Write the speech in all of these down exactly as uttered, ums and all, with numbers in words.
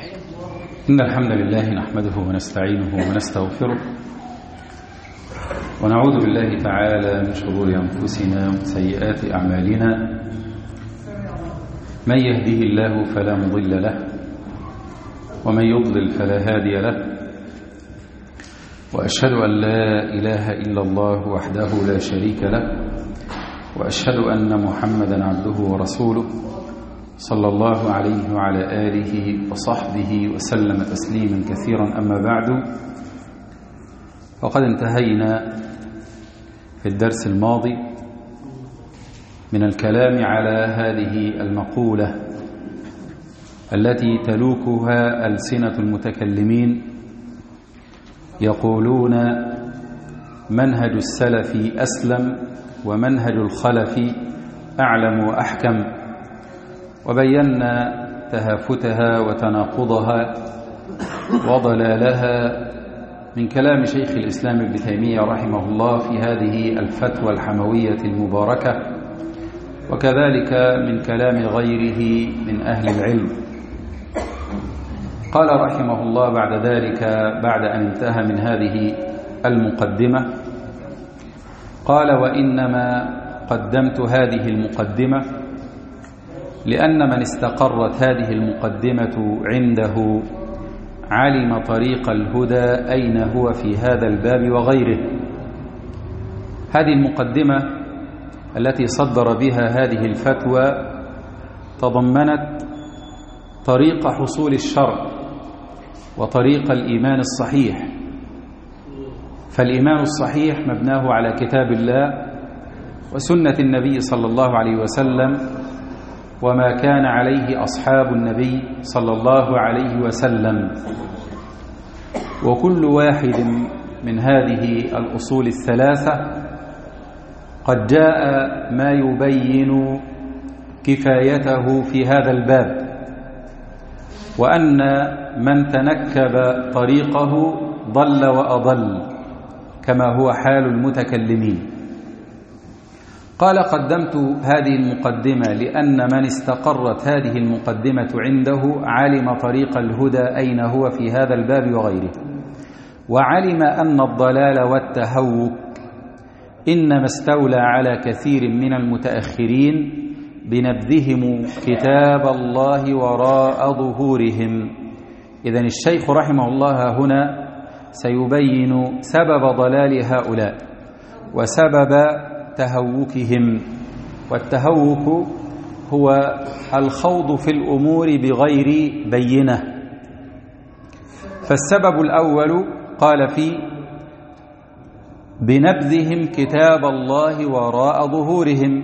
إن الحمد لله نحمده ونستعينه ونستغفره ونعوذ بالله تعالى من شرور أنفسنا ومن سيئات أعمالنا. من يهده الله فلا مضل له ومن يضلل فلا هادي له، وأشهد أن لا إله إلا الله وحده لا شريك له، وأشهد أن محمدا عبده ورسوله صلى الله عليه وعلى آله وصحبه وسلم تسليما كثيرا. أما بعد، فقد انتهينا في الدرس الماضي من الكلام على هذه المقولة التي تلوكها ألسنة المتكلمين، يقولون منهج السلف أسلم ومنهج الخلف أعلم وأحكم، وبينا تهافتها وتناقضها وضلالها من كلام شيخ الإسلام ابن تيمية رحمه الله في هذه الفتوى الحموية المباركة، وكذلك من كلام غيره من أهل العلم. قال رحمه الله بعد ذلك، بعد أن انتهى من هذه المقدمة، قال: وإنما قدمت هذه المقدمة لأن من استقرت هذه المقدمة عنده علم طريق الهدى أين هو في هذا الباب وغيره. هذه المقدمة التي صدر بها هذه الفتوى تضمنت طريق حصول الشرع وطريق الإيمان الصحيح. فالإيمان الصحيح مبناه على كتاب الله وسنة النبي صلى الله عليه وسلم وما كان عليه أصحاب النبي صلى الله عليه وسلم. وكل واحد من هذه الأصول الثلاثة قد جاء ما يبين كفايته في هذا الباب، وأن من تنكب طريقه ضل وأضل كما هو حال المتكلمين. قال: قدمت هذه المقدمة لأن من استقرت هذه المقدمة عنده علم طريق الهدى أين هو في هذا الباب وغيره، وعلم أن الضلال والتهوك إنما استولى على كثير من المتأخرين بنبذهم كتاب الله وراء ظهورهم. إذن الشيخ رحمه الله هنا سيبين سبب ضلال هؤلاء وسبب تهوكهم. والتهوك هو الخوض في الأمور بغير بينة. فالسبب الأول قال فيه بنبذهم كتاب الله وراء ظهورهم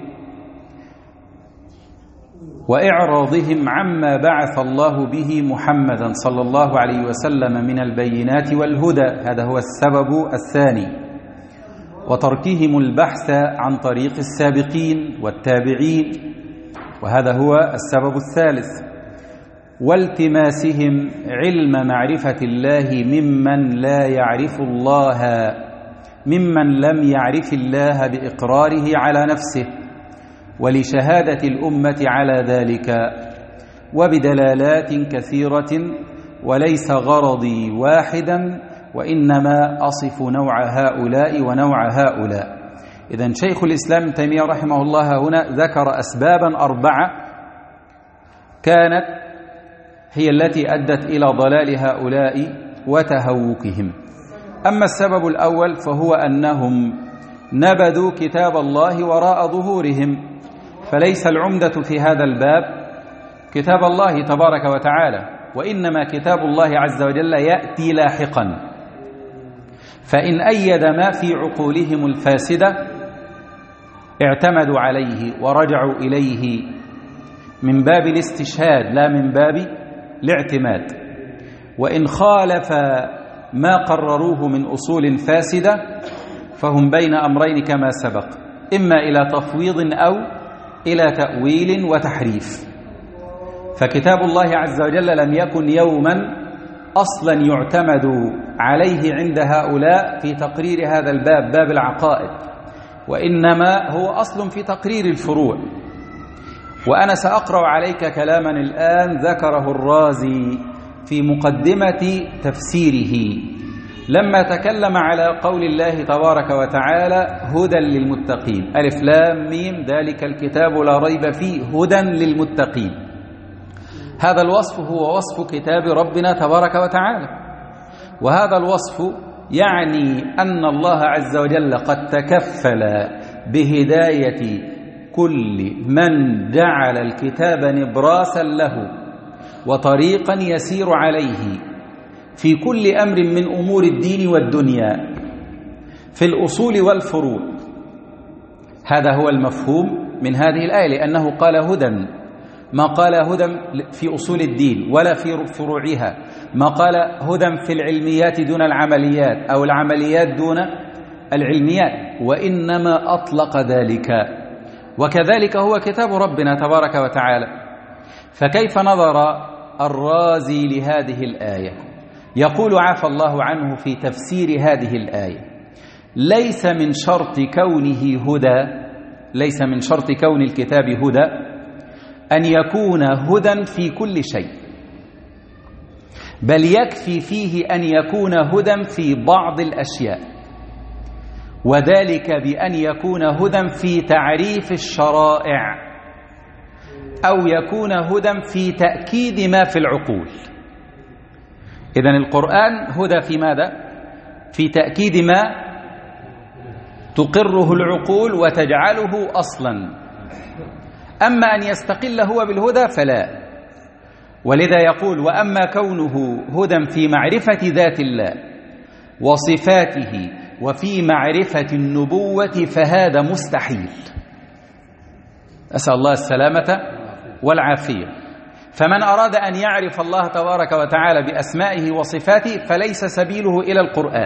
وإعراضهم عما بعث الله به محمدا صلى الله عليه وسلم من البينات والهدى. هذا هو السبب الثاني. وتركهم البحث عن طريق السابقين والتابعين، وهذا هو السبب الثالث. والتماسهم علم معرفة الله ممن لا يعرف الله، ممن لم يعرف الله بإقراره على نفسه ولشهادة الأمة على ذلك، وبدلالات كثيرة، وليس غرضي واحدا وإنما أصف نوع هؤلاء ونوع هؤلاء. إذن شيخ الإسلام ابن تيمية رحمه الله هنا ذكر أسبابا أربعة كانت هي التي أدت إلى ضلال هؤلاء وتهوكهم. أما السبب الأول فهو أنهم نبذوا كتاب الله وراء ظهورهم، فليس العمدة في هذا الباب كتاب الله تبارك وتعالى، وإنما كتاب الله عز وجل يأتي لاحقا. فإن أيد ما في عقولهم الفاسدة اعتمدوا عليه ورجعوا إليه من باب الاستشهاد لا من باب الاعتماد. وإن خالف ما قرروه من أصول فاسدة فهم بين أمرين كما سبق، إما إلى تفويض أو إلى تأويل وتحريف. فكتاب الله عز وجل لم يكن يوما أصلا يعتمد عليه عند هؤلاء في تقرير هذا الباب، باب العقائد، وإنما هو أصل في تقرير الفروع. وأنا سأقرأ عليك كلاما الآن ذكره الرازي في مقدمة تفسيره لما تكلم على قول الله تبارك وتعالى هدى للمتقين، ألف لام ميم ذلك الكتاب لا ريب فيه هدى للمتقين. هذا الوصف هو وصف كتاب ربنا تبارك وتعالى، وهذا الوصف يعني أن الله عز وجل قد تكفل بهداية كل من جعل الكتاب نبراسا له وطريقا يسير عليه في كل أمر من أمور الدين والدنيا في الأصول والفروع. هذا هو المفهوم من هذه الآية، لأنه قال هدى، ما قال هدى في أصول الدين ولا في فروعها، ما قال هدى في العلميات دون العمليات أو العمليات دون العلميات، وإنما أطلق ذلك. وكذلك هو كتاب ربنا تبارك وتعالى. فكيف نظر الرازي لهذه الآية؟ يقول عفى الله عنه في تفسير هذه الآية: ليس من شرط كونه هدى، ليس من شرط كون الكتاب هدى أن يكون هدى في كل شيء، بل يكفي فيه أن يكون هدى في بعض الأشياء، وذلك بأن يكون هدى في تعريف الشرائع أو يكون هدى في تأكيد ما في العقول. إذن القرآن هدى في ماذا؟ في تأكيد ما تقره العقول وتجعله أصلا. أما أن يستقل هو بالهدى فلا. ولذا يقول: وأما كونه هدى في معرفة ذات الله وصفاته وفي معرفة النبوة فهذا مستحيل. أسأل الله السلامة والعافية. فمن أراد أن يعرف الله تبارك وتعالى بأسمائه وصفاته فليس سبيله إلى القرآن،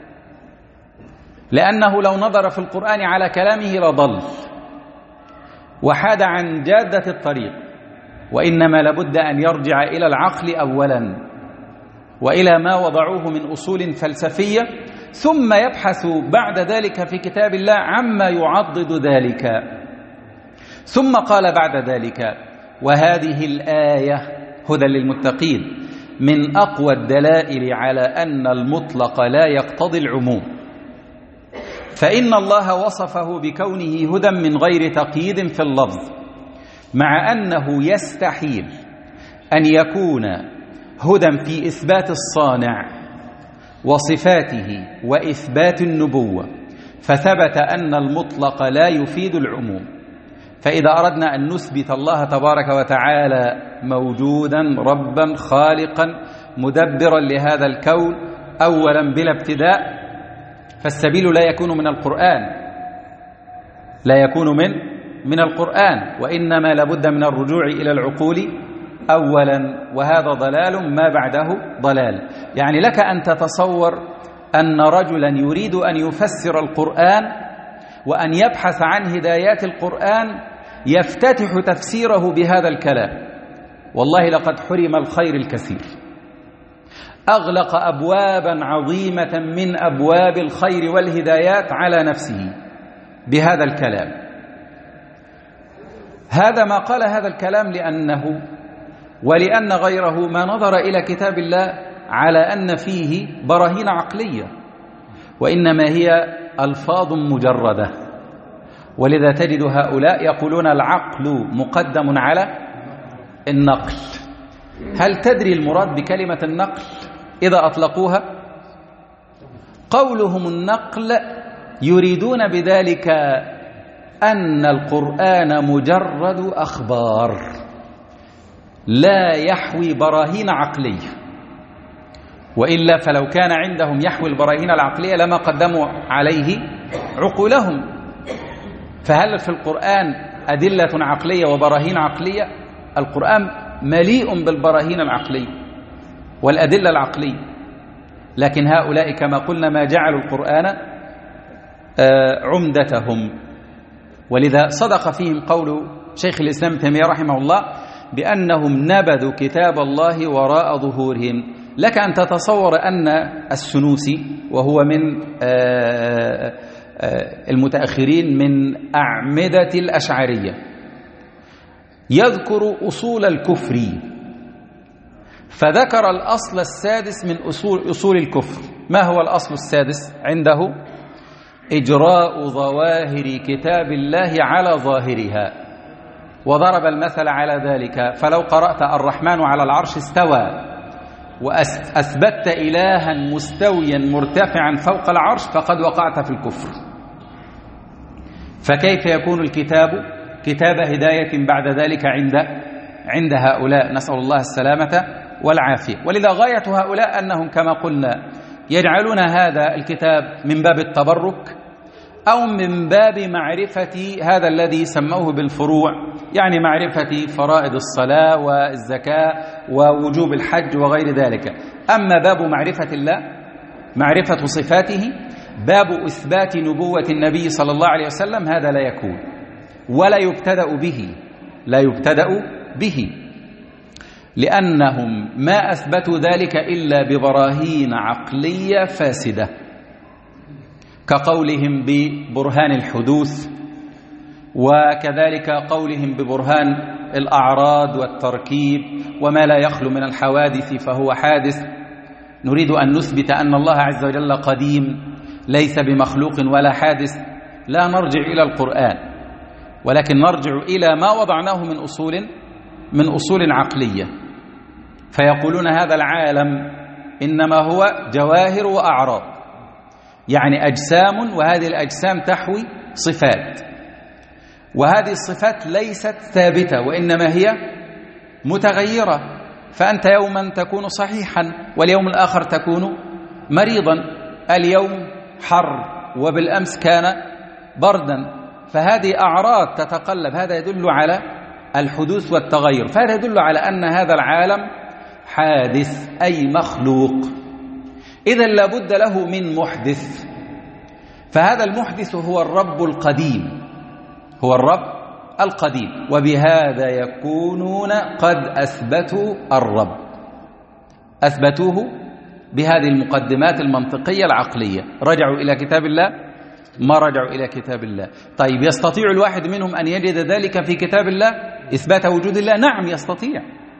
لأنه لو نظر في القرآن على كلامه لضل وحاد عن جادة الطريق، وإنما لابد أن يرجع إلى العقل أولا وإلى ما وضعوه من أصول فلسفية، ثم يبحث بعد ذلك في كتاب الله عما يعضد ذلك. ثم قال بعد ذلك: وهذه الآية هدى للمتقين من أقوى الدلائل على أن المطلق لا يقتضي العموم، فإن الله وصفه بكونه هدى من غير تقييد في اللفظ، مع أنه يستحيل أن يكون هدى في إثبات الصانع وصفاته وإثبات النبوة، فثبت أن المطلق لا يفيد العموم. فإذا أردنا أن نثبت الله تبارك وتعالى موجودا ربا خالقا مدبرا لهذا الكون أولا بلا ابتداء، فالسبيل لا يكون من القرآن، لا يكون من من القرآن، وإنما لابد من الرجوع إلى العقول أولا، وهذا ضلال ما بعده ضلال. يعني لك أن تتصور أن رجلا يريد أن يفسر القرآن وأن يبحث عن هدايات القرآن يفتتح تفسيره بهذا الكلام، والله لقد حرم الخير الكثير، أغلق أبوابا عظيمة من أبواب الخير والهدايات على نفسه بهذا الكلام. هذا ما قال هذا الكلام لأنه ولأن غيره ما نظر إلى كتاب الله على أن فيه براهين عقلية، وإنما هي ألفاظ مجردة. ولذا تجد هؤلاء يقولون العقل مقدم على النقل. هل تدري المراد بكلمة النقل إذا أطلقوها؟ قولهم النقل يريدون بذلك أن القرآن مجرد أخبار لا يحوي براهين عقلية، وإلا فلو كان عندهم يحوي البراهين العقلية لما قدموا عليه عقولهم. فهل في القرآن أدلة عقلية وبراهين عقلية؟ القرآن مليء بالبراهين العقلية والأدلة العقلية، لكن هؤلاء كما قلنا ما جعلوا القرآن عمدتهم. ولذا صدق فيهم قول شيخ الإسلام ابن تيمية رحمه الله بأنهم نبذوا كتاب الله وراء ظهورهم. لك أن تتصور أن السنوسي وهو من المتأخرين من أعمدة الأشعرية يذكر أصول الكفر، فذكر الأصل السادس من أصول, أصول الكفر. ما هو الأصل السادس عنده؟ إجراء ظواهر كتاب الله على ظاهرها، وضرب المثل على ذلك. فلو قرأت الرحمن على العرش استوى وأثبتت إلها مستويا مرتفعا فوق العرش فقد وقعت في الكفر. فكيف يكون الكتاب كتاب هداية بعد ذلك عند عند هؤلاء؟ نسأل الله السلامة والعافية. ولذا غاية هؤلاء أنهم كما قلنا يجعلون هذا الكتاب من باب التبرك أو من باب معرفة هذا الذي سموه بالفروع، يعني معرفة فرائض الصلاة والزكاة ووجوب الحج وغير ذلك. أما باب معرفة الله، معرفة صفاته، باب إثبات نبوة النبي صلى الله عليه وسلم، هذا لا يكون ولا يبتدأ به، لا يبتدأ به، لأنهم ما أثبتوا ذلك إلا ببراهين عقلية فاسدة، كقولهم ببرهان الحدوث، وكذلك قولهم ببرهان الأعراض والتركيب، وما لا يخلو من الحوادث فهو حادث. نريد أن نثبت أن الله عز وجل قديم ليس بمخلوق ولا حادث، لا نرجع إلى القرآن، ولكن نرجع إلى ما وضعناه من أصول من أصول عقلية. فيقولون هذا العالم إنما هو جواهر وأعراض، يعني أجسام، وهذه الأجسام تحوي صفات، وهذه الصفات ليست ثابتة وإنما هي متغيرة. فأنت يوما تكون صحيحا واليوم الآخر تكون مريضا، اليوم حر وبالأمس كان بردا، فهذه أعراض تتقلب. هذا يدل على الحدوث والتغير، فهذا يدل على أن هذا العالم حادث أي مخلوق، إذن لابد له من محدث. فهذا المحدث هو الرب القديم، هو الرب القديم، وبهذا يكونون قد أثبتوا الرب، أثبتوه بهذه المقدمات المنطقية العقلية. رجعوا إلى كتاب الله؟ ما رجعوا إلى كتاب الله. طيب يستطيع الواحد منهم أن يجد ذلك في كتاب الله إثبات وجود الله؟ نعم يستطيع،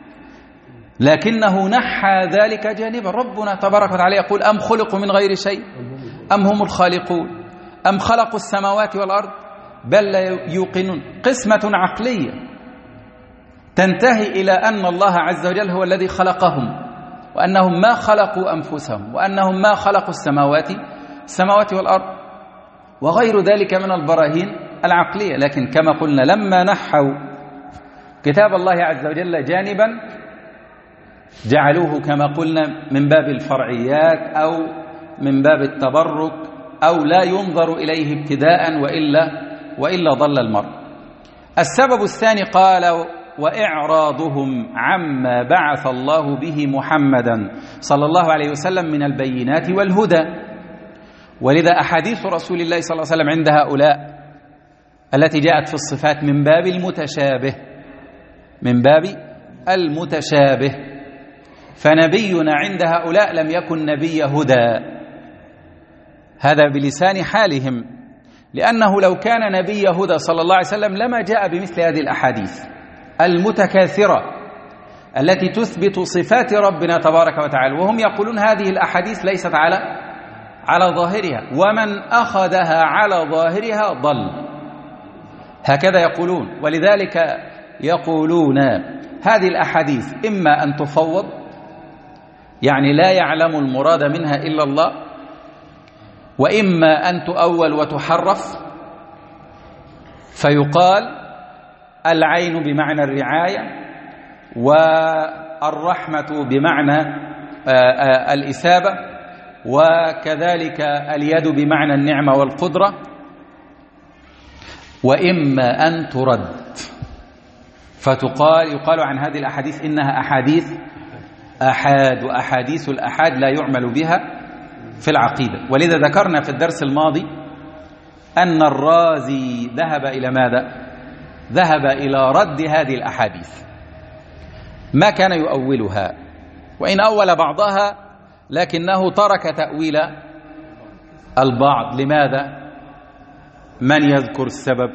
لكنه نحى ذلك جانبا. ربنا تبارك وتعالى يقول أم خلقوا من غير شيء أم هم الخالقون أم خلقوا السماوات والأرض بل لا يوقنون. قسمة عقلية تنتهي إلى أن الله عز وجل هو الذي خلقهم، وأنهم ما خلقوا أنفسهم، وأنهم ما خلقوا السماوات السماوات والأرض وغير ذلك من البراهين العقلية. لكن كما قلنا لما نحوا كتاب الله عز وجل جانبا جعلوه كما قلنا من باب الفرعيات أو من باب التبرك، أو لا ينظر إليه ابتداء وإلا وإلا ضل المرء. السبب الثاني قال وإعراضهم عما بعث الله به محمدا صلى الله عليه وسلم من البينات والهدى. ولذا أحاديث رسول الله صلى الله عليه وسلم عند هؤلاء التي جاءت في الصفات من باب المتشابه، من باب المتشابه. فنبينا عند هؤلاء لم يكن نبي هدى، هذا بلسان حالهم، لأنه لو كان نبي هدى صلى الله عليه وسلم لما جاء بمثل هذه الأحاديث المتكاثرة التي تثبت صفات ربنا تبارك وتعالى، وهم يقولون هذه الأحاديث ليست على على ظاهرها، ومن أخذها على ظاهرها ضل، هكذا يقولون. ولذلك يقولون هذه الأحاديث إما أن تفوض، يعني لا يعلم المراد منها إلا الله، وإما أن تؤول وتحرف فيقال العين بمعنى الرعاية، والرحمة بمعنى الإثابة، وكذلك اليد بمعنى النعمة والقدرة، وإما أن ترد فتقال يقال عن هذه الأحاديث إنها أحاديث أحاد، وأحاديث الأحاد لا يعمل بها في العقيدة. ولذا ذكرنا في الدرس الماضي أن الرازي ذهب إلى ماذا؟ ذهب إلى رد هذه الأحاديث، ما كان يؤولها، وإن أول بعضها لكنه ترك تأويل البعض. لماذا؟ من يذكر السبب؟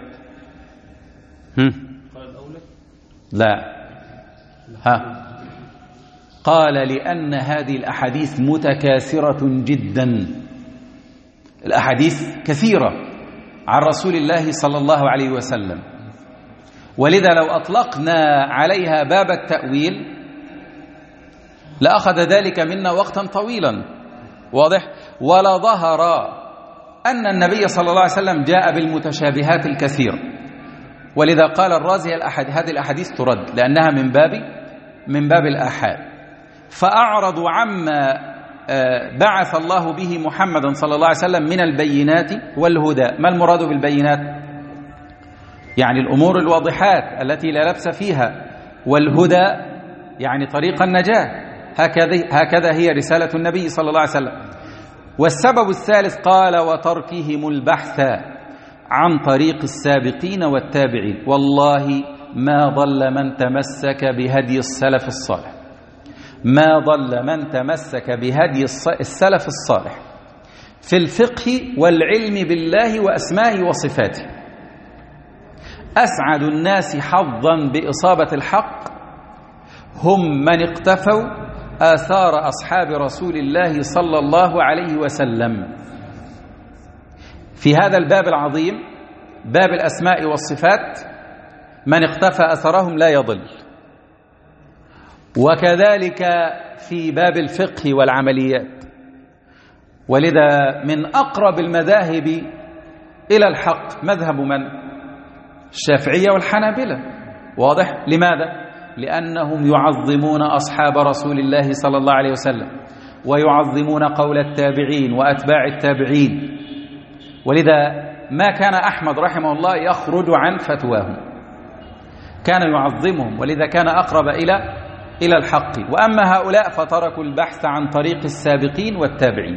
هم؟ لا ها قال لأن هذه الأحاديث متكاثرة جدا، الأحاديث كثيرة عن رسول الله صلى الله عليه وسلم، ولذا لو أطلقنا عليها باب التأويل لأخذ ذلك منا وقتا طويلا، واضح؟ ولا ظهر أن النبي صلى الله عليه وسلم جاء بالمتشابهات الكثيرة، ولذا قال الرازي الأحد هذه الأحاديث ترد لأنها من باب من باب الآحاد. فأعرضوا عما بعث الله به محمدا صلى الله عليه وسلم من البينات والهدى. ما المراد بالبينات؟ يعني الأمور الواضحات التي لا لبس فيها، والهدى يعني طريق النجاة. هكذا هكذا هي رسالة النبي صلى الله عليه وسلم. والسبب الثالث قال وتركهم البحث عن طريق السابقين والتابعين. والله ما ضل من تمسك بهدي السلف الصالح، ما ضل من تمسك بهدي السلف الصالح في الفقه والعلم بالله وأسمائه وصفاته. أسعد الناس حظا بإصابة الحق هم من اقتفوا آثار أصحاب رسول الله صلى الله عليه وسلم. في هذا الباب العظيم، باب الأسماء والصفات، من اقتفى أثرهم لا يضل. وكذلك في باب الفقه والعمليات. ولذا من أقرب المذاهب إلى الحق مذهب من؟ الشافعية والحنابلة. واضح؟ لماذا؟ لأنهم يعظمون أصحاب رسول الله صلى الله عليه وسلم، ويعظمون قول التابعين وأتباع التابعين. ولذا ما كان أحمد رحمه الله يخرج عن فتواهم، كان يعظمهم، ولذا كان أقرب إلى إلى الحق. وأما هؤلاء فتركوا البحث عن طريق السابقين والتابعين،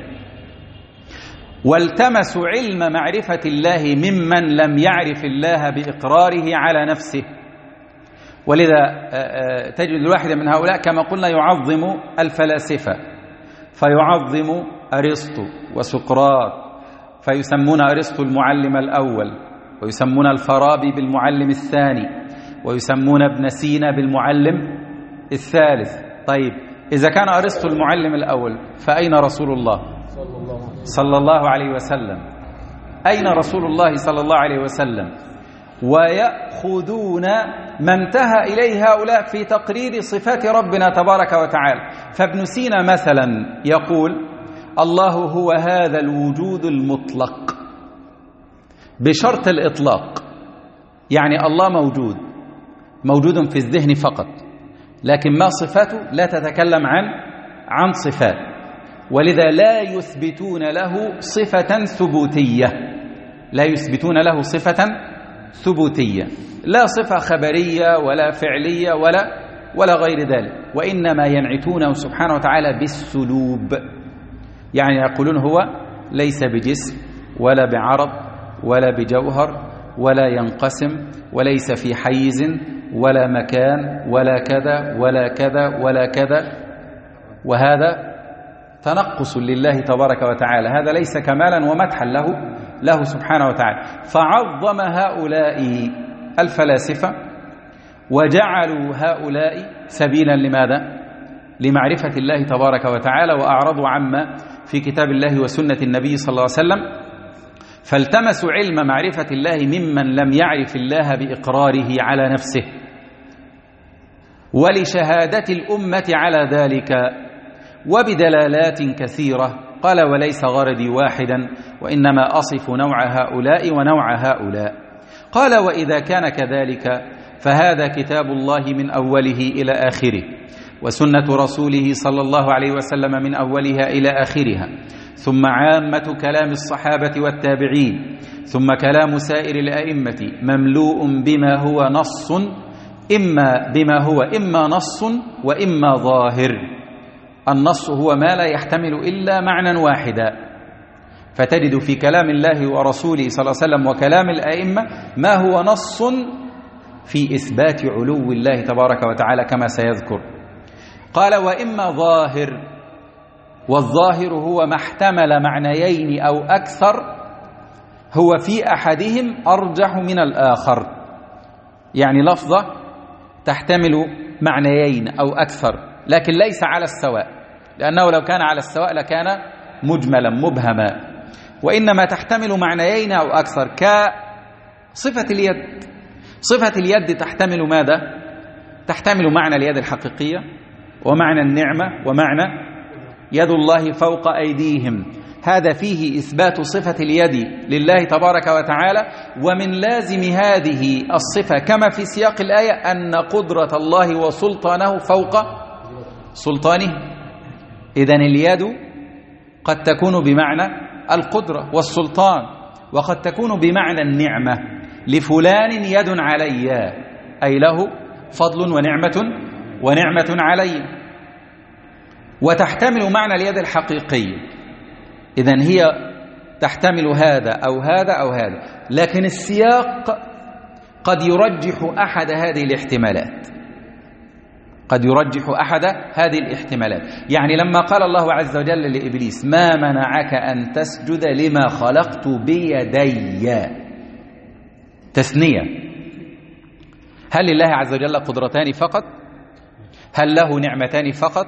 والتمسوا علم معرفة الله ممن لم يعرف الله بإقراره على نفسه. ولذا تجد الواحد من هؤلاء كما قلنا يعظم الفلاسفة، فيعظم أرسطو وسقراط، فيسمون أرسطو المعلم الأول، ويسمون الفارابي بالمعلم الثاني، ويسمون ابن سينا بالمعلم الثالث. طيب إذا كان أرسطو المعلم الأول فأين رسول الله صلى الله عليه وسلم؟ أين رسول الله صلى الله عليه وسلم؟ ويأخذون ما انتهى إليه هؤلاء في تقرير صفات ربنا تبارك وتعالى. فابن سينا مثلا يقول الله هو هذا الوجود المطلق بشرط الإطلاق، يعني الله موجود موجود في الذهن فقط، لكن ما صفاته لا تتكلم عن عن صفات. ولذا لا يثبتون له صفة ثبوتية، لا يثبتون له صفة ثبوتية، لا صفة خبرية ولا فعلية ولا ولا غير ذلك، وإنما ينعتونه سبحانه وتعالى بالسلوب. يعني يقولون هو ليس بجسم ولا بعرض ولا بجوهر ولا ينقسم وليس في حيز ولا مكان ولا كذا ولا كذا ولا كذا. وهذا تنقص لله تبارك وتعالى، هذا ليس كمالا ومدحا له له سبحانه وتعالى. فعظم هؤلاء الفلاسفة وجعلوا هؤلاء سبيلا لماذا؟ لمعرفة الله تبارك وتعالى، وأعرضوا عما في كتاب الله وسنة النبي صلى الله عليه وسلم. فالتمسوا علم معرفة الله ممن لم يعرف الله بإقراره على نفسه، ولشهادة الأمة على ذلك، وبدلالات كثيرة. قال وليس غرضي واحدا، وإنما أصف نوع هؤلاء ونوع هؤلاء. قال وإذا كان كذلك فهذا كتاب الله من أوله إلى آخره، وسنة رسوله صلى الله عليه وسلم من أولها إلى آخرها، ثم عامة كلام الصحابة والتابعين، ثم كلام سائر الأئمة، مملوء بما هو نص، إما بما هو إما نص وإما ظاهر. النص هو ما لا يحتمل إلا معنى واحدا، فتجد في كلام الله ورسوله صلى الله عليه وسلم وكلام الأئمة ما هو نص في إثبات علو الله تبارك وتعالى كما سيذكر. قال وإما ظاهر، والظاهر هو ما احتمل معنيين أو أكثر، هو في أحدهم أرجح من الآخر. يعني لفظة تحتمل معنيين أو أكثر، لكن ليس على السواء، لأنه لو كان على السواء لكان مجملا مبهما، وإنما تحتمل معنيين أو أكثر كصفة اليد. صفة اليد تحتمل ماذا؟ تحتمل معنى اليد الحقيقية ومعنى النعمة ومعنى يد الله فوق أيديهم، هذا فيه إثبات صفة اليد لله تبارك وتعالى. ومن لازم هذه الصفة كما في سياق الآية أن قدرة الله وسلطانه فوق سلطانه. إذن اليد قد تكون بمعنى القدرة والسلطان، وقد تكون بمعنى النعمة، لفلان يد علي، أي له فضل ونعمة ونعمة علي. وتحتمل معنى اليد الحقيقية، إذن هي تحتمل هذا أو هذا أو هذا، لكن السياق قد يرجح أحد هذه الاحتمالات، قد يرجح أحد هذه الاحتمالات. يعني لما قال الله عز وجل لإبليس ما منعك أن تسجد لما خلقت بيدي، تثنية، هل لله عز وجل قدرتان فقط؟ هل له نعمتان فقط؟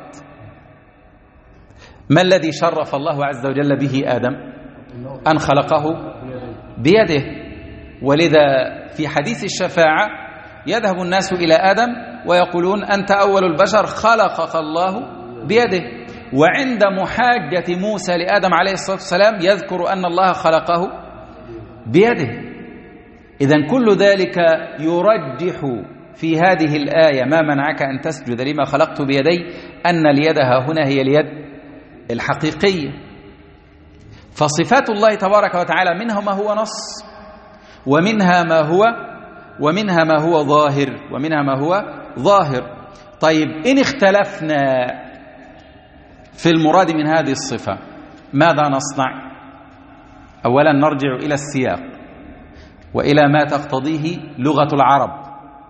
ما الذي شرف الله عز وجل به آدم؟ أن خلقه بيده. ولذا في حديث الشفاعة يذهب الناس إلى آدم ويقولون أنت أول البشر خلقك الله بيده، وعند محاجة موسى لآدم عليه الصلاة والسلام يذكر أن الله خلقه بيده. إذن كل ذلك يرجح في هذه الآية ما منعك أن تسجد لما خلقت بيدي أن اليد ها هنا هي اليد الحقيقية. فصفات الله تبارك وتعالى منها ما هو نص، ومنها ما هو ومنها ما هو ظاهر ومنها ما هو ظاهر. طيب إن اختلفنا في المراد من هذه الصفة ماذا نصنع؟ أولا نرجع إلى السياق وإلى ما تقتضيه لغة العرب،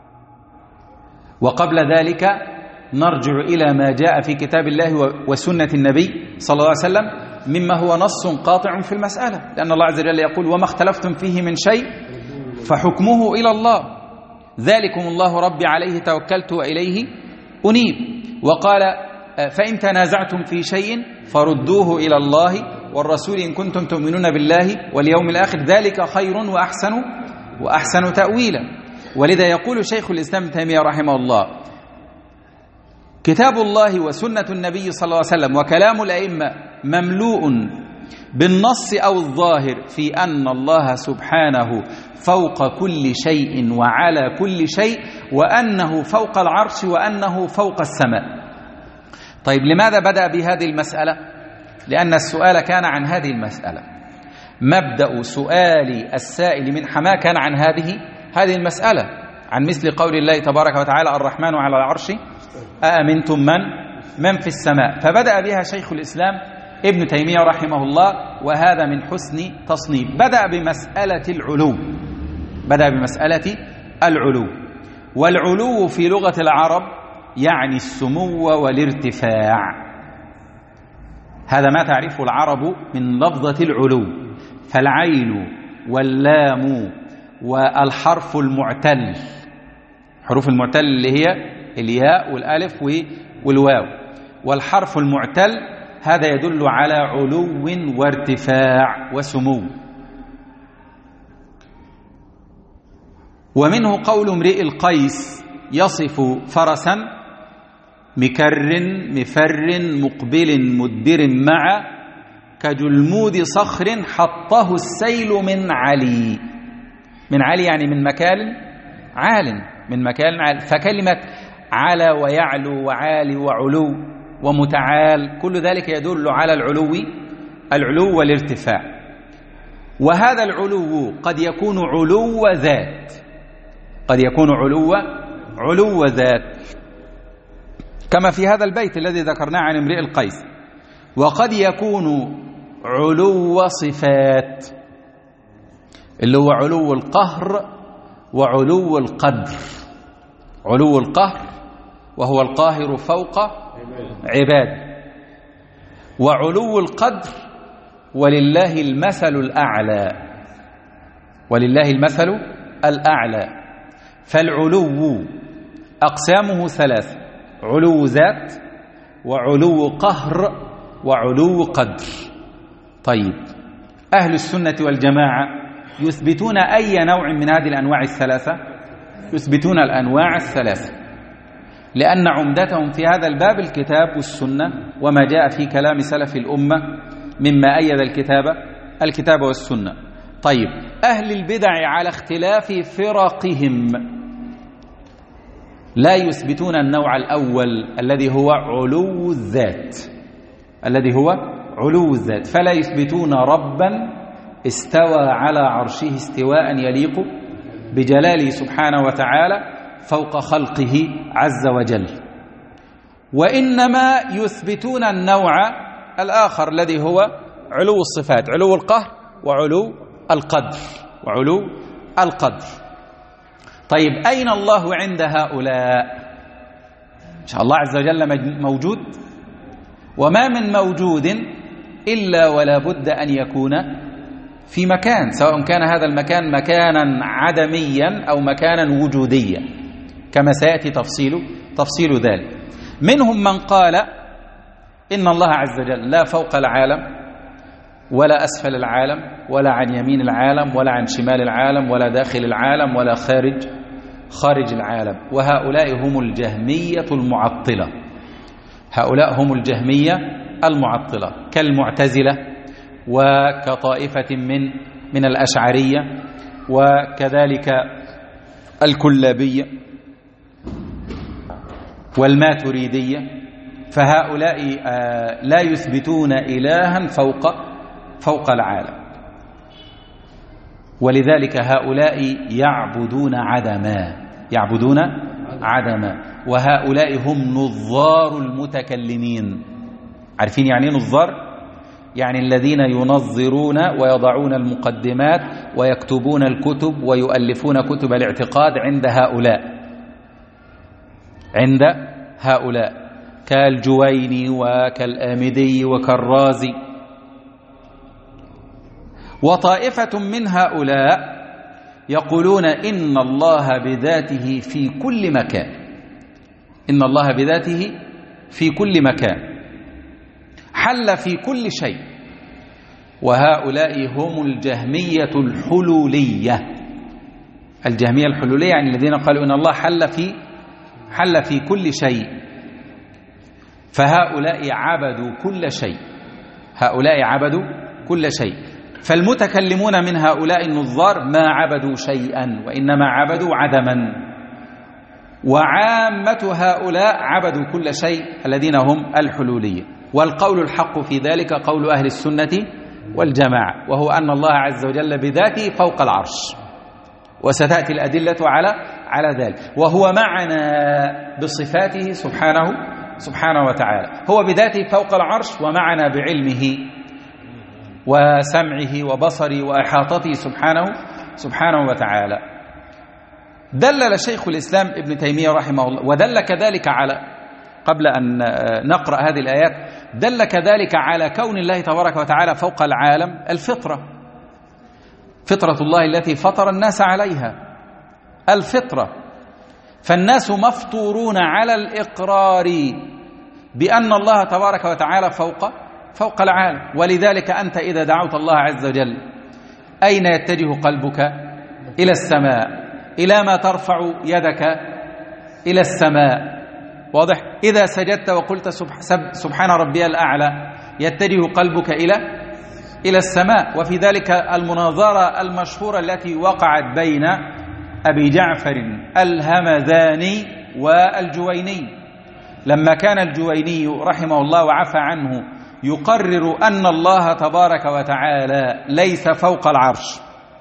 وقبل ذلك نرجع إلى ما جاء في كتاب الله وسنة النبي صلى الله عليه وسلم مما هو نص قاطع في المسألة، لأن الله عز وجل يقول وما اختلفتم فيه من شيء فحكمه إلى الله ذلكم الله ربي عليه توكلت وإليه أنيب. وقال فإن تنازعتم في شيء فردوه إلى الله والرسول إن كنتم تؤمنون بالله واليوم الآخر ذلك خير وأحسن وأحسن تأويلا. ولذا يقول شيخ الإسلام ابن تيمية رحمه الله كتاب الله وسنة النبي صلى الله عليه وسلم وكلام الأئمة مملوء بالنص أو الظاهر في أن الله سبحانه فوق كل شيء وعلى كل شيء، وأنه فوق العرش وأنه فوق السماء. طيب لماذا بدأ بهذه المسألة؟ لأن السؤال كان عن هذه المسألة، مبدأ سؤال السائل من حماه كان عن هذه هذه المسألة، عن مثل قول الله تبارك وتعالى الرحمن على العرش أأمنتم من من في السماء، فبدأ بها شيخ الإسلام ابن تيمية رحمه الله، وهذا من حسن تصنيف. بدأ بمسألة العلو، بدأ بمسألة العلو، والعلو في لغة العرب يعني السمو والارتفاع، هذا ما تعرفه العرب من لفظة العلو. فالعين واللام والحرف المعتل، حروف المعتل اللي هي الياء والالف والواو، والحرف المعتل هذا يدل على علو وارتفاع وسمو. ومنه قول امرئ القيس يصف فرسا مكر مفر مقبل مدبر مع كجلمود صخر حطه السيل من علي. من علي يعني من مكان عال، من مكان عال. فكلمة على ويعلو وعالي وعلو ومتعال كل ذلك يدل على العلو العلو والارتفاع. وهذا العلو قد يكون علو ذات، قد يكون علو علو ذات كما في هذا البيت الذي ذكرناه عن امرئ القيس، وقد يكون علو صفات اللي هو علو القهر وعلو القدر. علو القهر وهو القاهر فوق عباد، وعلو القدر ولله المثل الأعلى، ولله المثل الأعلى. فالعلو أقسامه ثلاث: علو ذات وعلو قهر وعلو قدر. طيب، أهل السنة والجماعة يثبتون أي نوع من هذه الأنواع الثلاثة؟ يثبتون الأنواع الثلاثة، لأن عمدتهم في هذا الباب الكتاب والسنة وما جاء في كلام سلف الأمة مما أيد الكتاب الكتاب والسنة. طيب، أهل البدع على اختلاف فرقهم لا يثبتون النوع الأول الذي هو علو الذات، الذي هو علو الذات، فلا يثبتون ربا استوى على عرشه استواء يليق بجلاله سبحانه وتعالى فوق خلقه عز وجل، وإنما يثبتون النوع الآخر الذي هو علو الصفات، علو القهر وعلو القدر وعلو القدر. طيب، أين الله عند هؤلاء؟ إن شاء الله عز وجل موجود، وما من موجود إلا ولا بد أن يكون في مكان، سواء كان هذا المكان مكانا عدميا أو مكانا وجوديا، كما سيأتي تفصيل تفصيل ذلك. منهم من قال إن الله عز وجل لا فوق العالم ولا أسفل العالم ولا عن يمين العالم ولا عن شمال العالم ولا داخل العالم ولا خارج خارج العالم، وهؤلاء هم الجهمية المعطلة. هؤلاء هم الجهمية المعطلة كالمعتزلة وكطائفة من من الأشعرية وكذلك الكلابية والماتريدية. فهؤلاء لا يثبتون إلها فوق فوق العالم، ولذلك هؤلاء يعبدون عدما يعبدون عدما وهؤلاء هم نظار المتكلمين. عارفين يعني نظار؟ يعني الذين ينظرون ويضعون المقدمات ويكتبون الكتب ويؤلفون كتب الاعتقاد عند هؤلاء عند هؤلاء كالجويني وكالآمدي وكالرازي. وطائفة من هؤلاء يقولون إن الله بذاته في كل مكان، إن الله بذاته في كل مكان، حل في كل شيء. وهؤلاء هم الجهمية الحلولية. الجهمية الحلولية يعني الذين قالوا إن الله حل في حل في كل شيء. فهؤلاء عبدوا كل شيء، هؤلاء عبدوا كل شيء. فالمتكلمون من هؤلاء النظار ما عبدوا شيئا وإنما عبدوا عدما، وعامة هؤلاء عبدوا كل شيء الذين هم الحلولية. والقول الحق في ذلك قول أهل السنة والجماعة، وهو أن الله عز وجل بذاته فوق العرش، وستأتي الأدلة على على ذلك. وهو معنا بصفاته سبحانه سبحانه وتعالى، هو بذاته فوق العرش ومعنا بعلمه وسمعه وبصره وإحاطته سبحانه سبحانه وتعالى. دلل شيخ الإسلام ابن تيمية رحمه الله، ودل كذلك على، قبل أن نقرأ هذه الآيات، دل كذلك على كون الله تبارك وتعالى فوق العالم الفطرة، فطرة الله التي فطر الناس عليها، الفطرة. فالناس مفطورون على الإقرار بأن الله تبارك وتعالى فوق فوق العالم. ولذلك أنت إذا دعوت الله عز وجل أين يتجه قلبك؟ إلى السماء. إلى ما ترفع يدك؟ إلى السماء. واضح؟ إذا سجدت وقلت سبحان ربي الأعلى يتجه قلبك إلى إلى السماء. وفي ذلك المناظرة المشهورة التي وقعت بين أبي جعفر الهمذاني والجويني، لما كان الجويني رحمه الله وعفى عنه يقرر أن الله تبارك وتعالى ليس فوق العرش،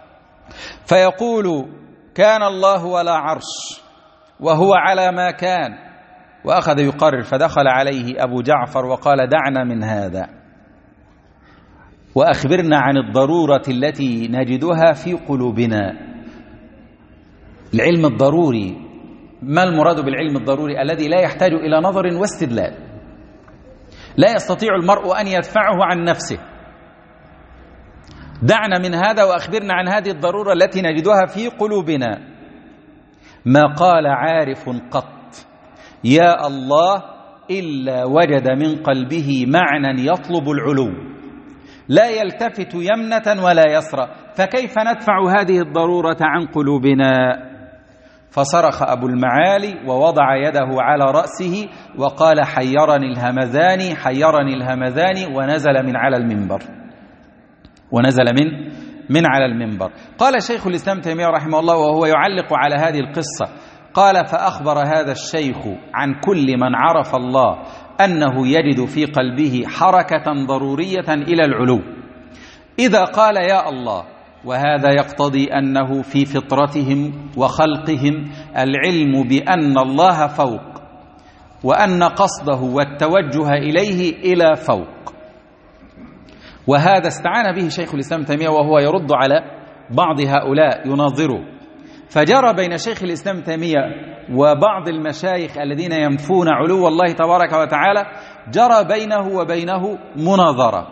فيقول كان الله ولا عرش وهو على ما كان، وأخذ يقرر. فدخل عليه أبو جعفر وقال دعنا من هذا وأخبرنا عن الضرورة التي نجدها في قلوبنا. العلم الضروري، ما المراد بالعلم الضروري؟ الذي لا يحتاج إلى نظر واستدلال، لا يستطيع المرء أن يدفعه عن نفسه. دعنا من هذا وأخبرنا عن هذه الضرورة التي نجدها في قلوبنا. ما قال عارف قط يا الله إلا وجد من قلبه معنى يطلب العلو، لا يلتفت يمنة ولا يسرى، فكيف ندفع هذه الضرورة عن قلوبنا؟ فصرخ أبو المعالي ووضع يده على رأسه وقال: حيرني الهمذان حيرني الهمذان، ونزل من على المنبر ونزل من من على المنبر. قال شيخ الإسلام تيمية رحمه الله وهو يعلق على هذه القصة، قال: فأخبر هذا الشيخ عن كل من عرف الله أنه يجد في قلبه حركة ضرورية إلى العلو، إذا قال يا الله، وهذا يقتضي أنه في فطرتهم وخلقهم العلم بأن الله فوق، وأن قصده والتوجه إليه إلى فوق. وهذا استعان به شيخ الإسلام تيمية وهو يرد على بعض هؤلاء يناظره، فجرى بين شيخ الإسلام تيمية وبعض المشايخ الذين ينفون علو الله تبارك وتعالى، جرى بينه وبينه مناظرة.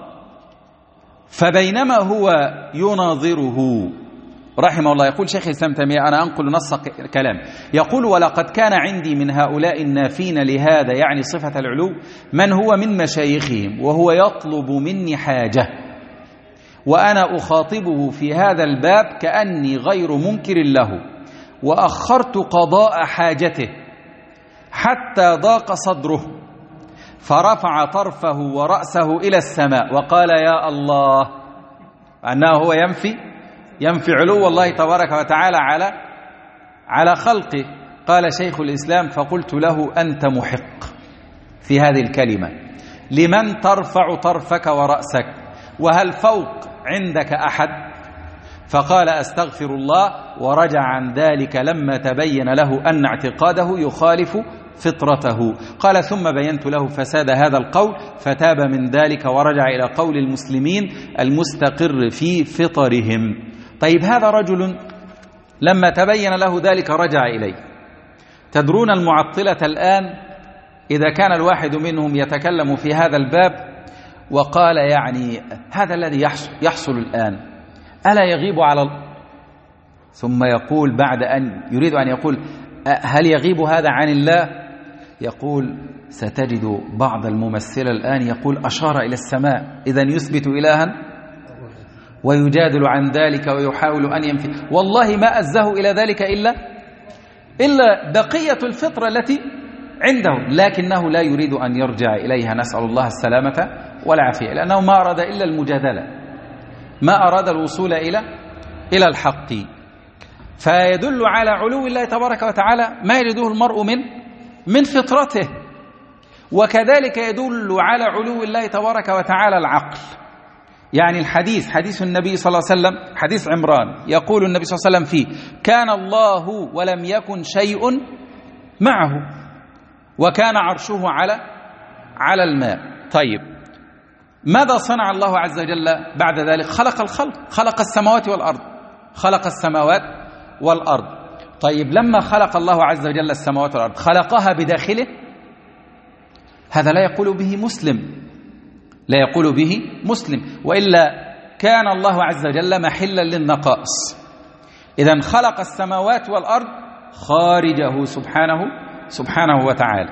فبينما هو يناظره رحمه الله، يقول شيخ الإسلام تيمية، أنا أنقل نص كلام، يقول: ولقد كان عندي من هؤلاء النافين لهذا، يعني صفة العلو، من هو من مشايخهم وهو يطلب مني حاجة، وأنا أخاطبه في هذا الباب كأني غير منكر له، وأخرت قضاء حاجته حتى ضاق صدره، فرفع طرفه ورأسه إلى السماء وقال: يا الله، أنه هو ينفي ينفي علو الله تبارك وتعالى على على خلقه. قال شيخ الإسلام: فقلت له: أنت محق في هذه الكلمة، لمن ترفع طرفك ورأسك؟ وهل فوق عندك أحد؟ فقال: أستغفر الله، ورجع عن ذلك لما تبين له أن اعتقاده يخالف فطرته. قال: ثم بينت له فساد هذا القول، فتاب من ذلك ورجع إلى قول المسلمين المستقر في فطرهم. طيب، هذا رجل لما تبين له ذلك رجع إليه. تدرون المعطلة الآن إذا كان الواحد منهم يتكلم في هذا الباب وقال: يعني هذا الذي يحصل, يحصل الآن ألا يغيب على ال... ثم يقول بعد أن يريد أن يقول: هل يغيب هذا عن الله؟ يقول: ستجد بعض الممثل الآن يقول: أشار إلى السماء، إذن يثبت إلها ويجادل عن ذلك ويحاول أن ينفي. والله ما أزه إلى ذلك إلا إلا بقية الفطرة التي عنده، لكنه لا يريد أن يرجع إليها، نسأل الله السلامة والعافية، لأنه ما أراد إلا المجادلة، ما أراد الوصول إلى إلى الحق. فيدل على علو الله تبارك وتعالى ما يجده المرء من من فطرته، وكذلك يدل على علو الله تبارك وتعالى العقل. يعني الحديث حديث النبي صلى الله عليه وسلم، حديث عمران، يقول النبي صلى الله عليه وسلم فيه: كان الله ولم يكن شيء معه، وكان عرشه على على الماء. طيب، ماذا صنع الله عز وجل بعد ذلك؟ خلق الخلق، خلق السماوات والأرض، خلق السماوات والأرض. طيب، لما خلق الله عز وجل السماوات والأرض خلقها بداخله؟ هذا لا يقول به مسلم، لا يقول به مسلم، وإلا كان الله عز وجل محلا للنقائص. إذن خلق السماوات والأرض خارجه سبحانه سبحانه وتعالى.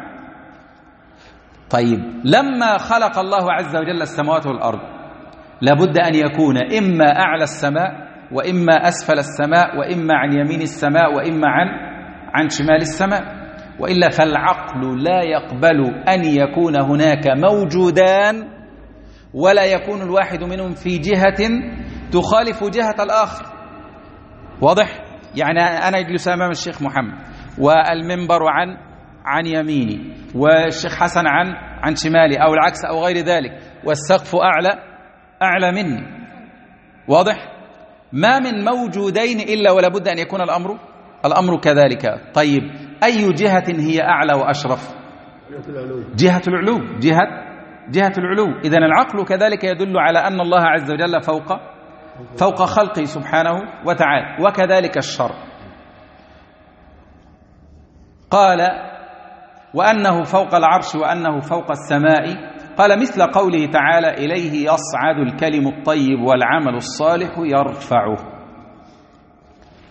طيب، لما خلق الله عز وجل السماوات والأرض لابد أن يكون إما أعلى السماء، وإما أسفل السماء، وإما عن يمين السماء، وإما عن عن شمال السماء، وإلا فالعقل لا يقبل أن يكون هناك موجودان ولا يكون الواحد منهم في جهة تخالف جهة الآخر. واضح؟ يعني أنا أجلس أمام الشيخ محمد، والمنبر عن عن يميني، والشيخ حسن عن عن شمالي، أو العكس أو غير ذلك، والسقف أعلى أعلى مني. واضح؟ ما من موجودين إلا ولا بد أن يكون الأمر الأمر كذلك. طيب، أي جهة هي أعلى وأشرف؟ جهة العلو، جهة جهة العلو. إذن العقل كذلك يدل على أن الله عز وجل فوق فوق خلقه سبحانه وتعالى، وكذلك الشرع. قال: وأنه فوق العرش وأنه فوق السماء. قال: مثل قوله تعالى: إليه يصعد الكلم الطيب والعمل الصالح يرفعه.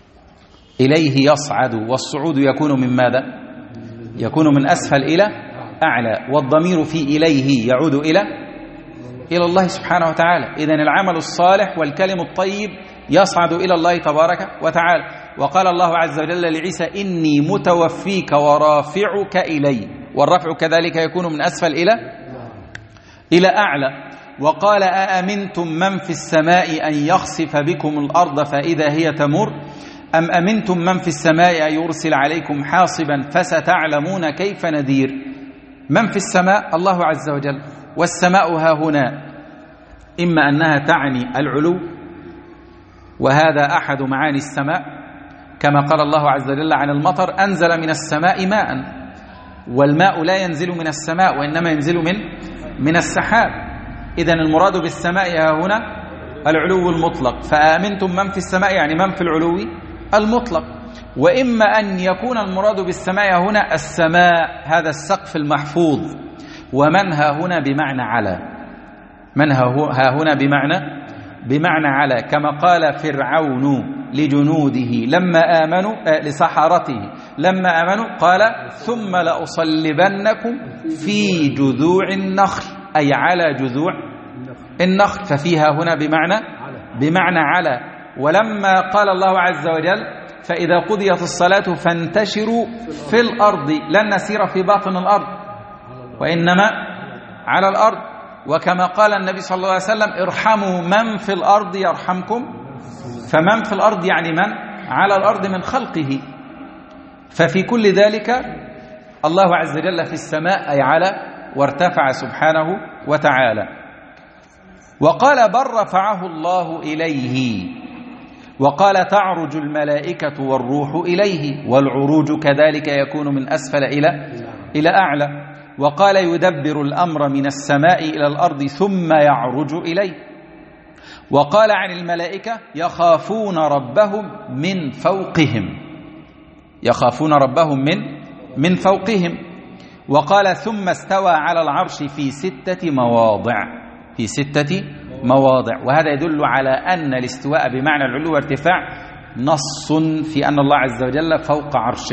إليه يصعد، والصعود يكون من ماذا؟ يكون من أسفل إلى أعلى، والضمير في إليه يعود إلى إلى الله سبحانه وتعالى. إذن العمل الصالح والكلم الطيب يصعد إلى الله تبارك وتعالى. وقال الله عز وجل لعيسى إني متوفيك ورافعك إلي، والرفع كذلك يكون من أسفل إلى إلى أعلى. وقال أأمنتم من في السماء أن يخسف بكم الأرض فإذا هي تمر أم أمنتم من في السماء أن يرسل عليكم حاصبا فستعلمون كيف نذير. من في السماء الله عز وجل، والسماء ها هنا إما أنها تعني العلو، وهذا أحد معاني السماء، كما قال الله عز وجل عن المطر أنزل من السماء ماء، والماء لا ينزل من السماء وإنما ينزل من من السحاب. إذن المراد بالسماء ها هنا العلو المطلق، فآمنتم من في السماء يعني من في العلو المطلق. وإما أن يكون المراد بالسماء هنا السماء هذا السقف المحفوظ، ومن ها هنا بمعنى على، من ها هنا بمعنى بمعنى على، كما قال فرعون لجنوده لما آمنوا آه لسحرته لما آمنوا قال ثم لأصلبنكم في جذوع النخل، أي على جذوع النخل، ففيها هنا بمعنى بمعنى على. ولما قال الله عز وجل فإذا قضيت الصلاة فانتشروا في الأرض، لن نسير في باطن الأرض وإنما على الأرض. وكما قال النبي صلى الله عليه وسلم ارحموا من في الأرض يرحمكم، فمن في الأرض يعني من على الأرض من خلقه. ففي كل ذلك الله عز وجل في السماء أي على، وارتفع سبحانه وتعالى. وقال بل رفعه الله إليه، وقال تعرج الملائكة والروح إليه، والعروج كذلك يكون من أسفل إلى إلى أعلى. وقال يدبر الأمر من السماء إلى الأرض ثم يعرج إليه. وقال عن الملائكة يخافون ربهم من فوقهم، يخافون ربهم من من فوقهم. وقال ثم استوى على العرش في ستة مواضع، في ستة مواضع. وهذا يدل على أن الاستواء بمعنى العلو والارتفاع نص في أن الله عز وجل فوق عرشه،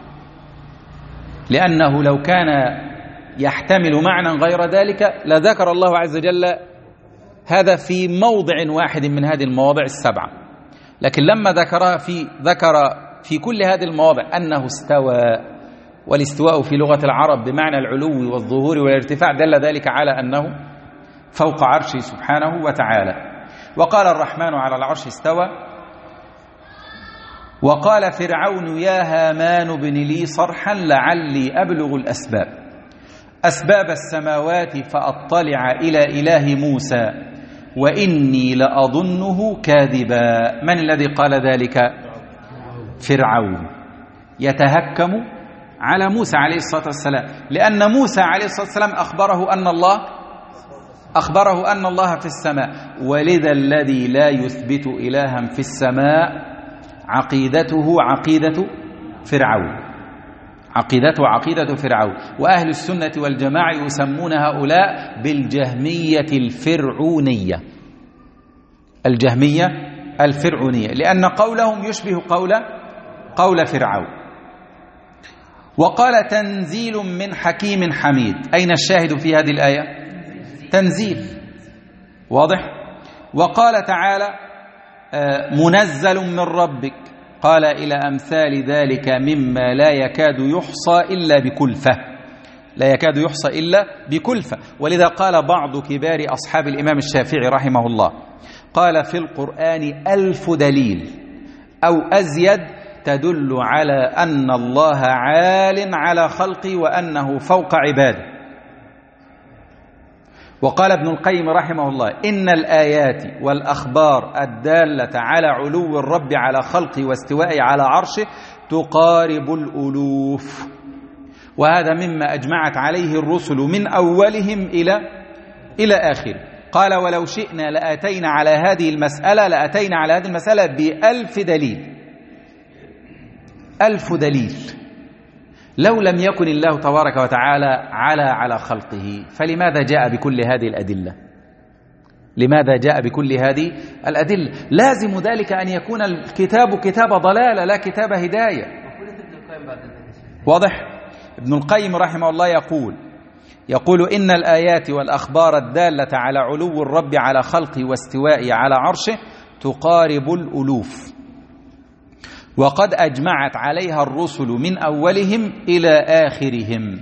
لأنه لو كان يحتمل معنى غير ذلك لذكر الله عز وجل هذا في موضع واحد من هذه المواضع السبعة، لكن لما ذكرها في ذكر في كل هذه المواضع أنه استوى. والاستواء في لغة العرب بمعنى العلو والظهور والارتفاع دل ذلك على أنه فوق عرشه سبحانه وتعالى. وقال الرحمن على العرش استوى. وقال فرعون يا هامان ابن لي صرحا لعلي أبلغ الأسباب أسباب السماوات فأطلع إلى إله موسى وإني لأظنه كاذبا. من الذي قال ذلك؟ فرعون، يتهكم على موسى عليه الصلاة والسلام، لأن موسى عليه الصلاة والسلام أخبره أن الله أخبره أن الله في السماء. ولذا الذي لا يثبت إلها في السماء عقيدته عقيدة فرعون، عقيدته عقيدة فرعون. وأهل السنة والجماعة يسمون هؤلاء بالجهمية الفرعونية، الجهمية الفرعونية، لأن قولهم يشبه قول قول فرعون. وقال تنزيل من حكيم حميد. أين الشاهد في هذه الآية؟ تنزيل، واضح. وقال تعالى منزل من ربك، قال إلى أمثال ذلك مما لا يكاد يحصى إلا بكلفة، لا يكاد يحصى إلا بكلفة. ولذا قال بعض كبار أصحاب الإمام الشافعي رحمه الله قال في القرآن ألف دليل أو أزيد تدل على أن الله عال على خلقه وأنه فوق عباده. وقال ابن القيم رحمه الله إن الآيات والأخبار الدالة على علو الرب على خلقه واستوائه على عرشه تقارب الألوف، وهذا مما أجمعت عليه الرسل من أولهم إلى إلى آخره. قال ولو شئنا لأتينا على هذه المسألة لأتينا على هذه المسألة بألف دليل، ألف دليل. لو لم يكن الله تبارك وتعالى على على خلقه فلماذا جاء بكل هذه الأدلة؟ لماذا جاء بكل هذه الأدلة؟ لازم ذلك أن يكون الكتاب كتاب ضلالة لا كتاب هداية. واضح؟ ابن القيم رحمه الله يقول يقول إن الآيات والأخبار الدالة على علو الرب على خلقه واستوائه على عرشه تقارب الألوف، وقد أجمعت عليها الرسل من أولهم إلى آخرهم.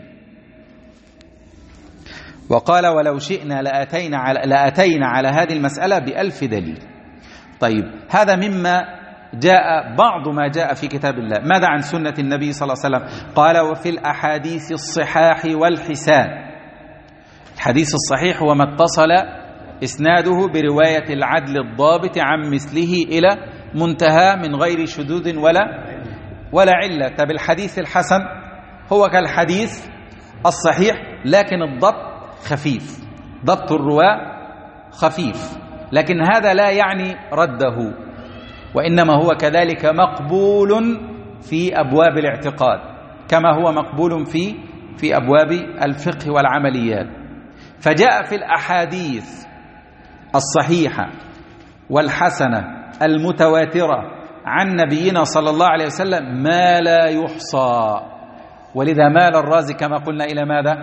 وقال ولو شئنا لأتينا على, لأتينا على هذه المسألة بألف دليل. طيب، هذا مما جاء، بعض ما جاء في كتاب الله. ماذا عن سنة النبي صلى الله عليه وسلم؟ قال وفي الأحاديث الصحاح والحسان. الحديث الصحيح هو ما اتصل إسناده برواية العدل الضابط عن مثله إلى منتهى من غير شذوذ ولا ولا علة. طب الحديث الحسن هو كالحديث الصحيح لكن الضبط خفيف، ضبط الرواة خفيف، لكن هذا لا يعني رده، وإنما هو كذلك مقبول في أبواب الاعتقاد كما هو مقبول في في أبواب الفقه والعمليات. فجاء في الأحاديث الصحيحة والحسنة المتواترة عن نبينا صلى الله عليه وسلم ما لا يحصى، ولذا مال الرازي كما قلنا إلى ماذا؟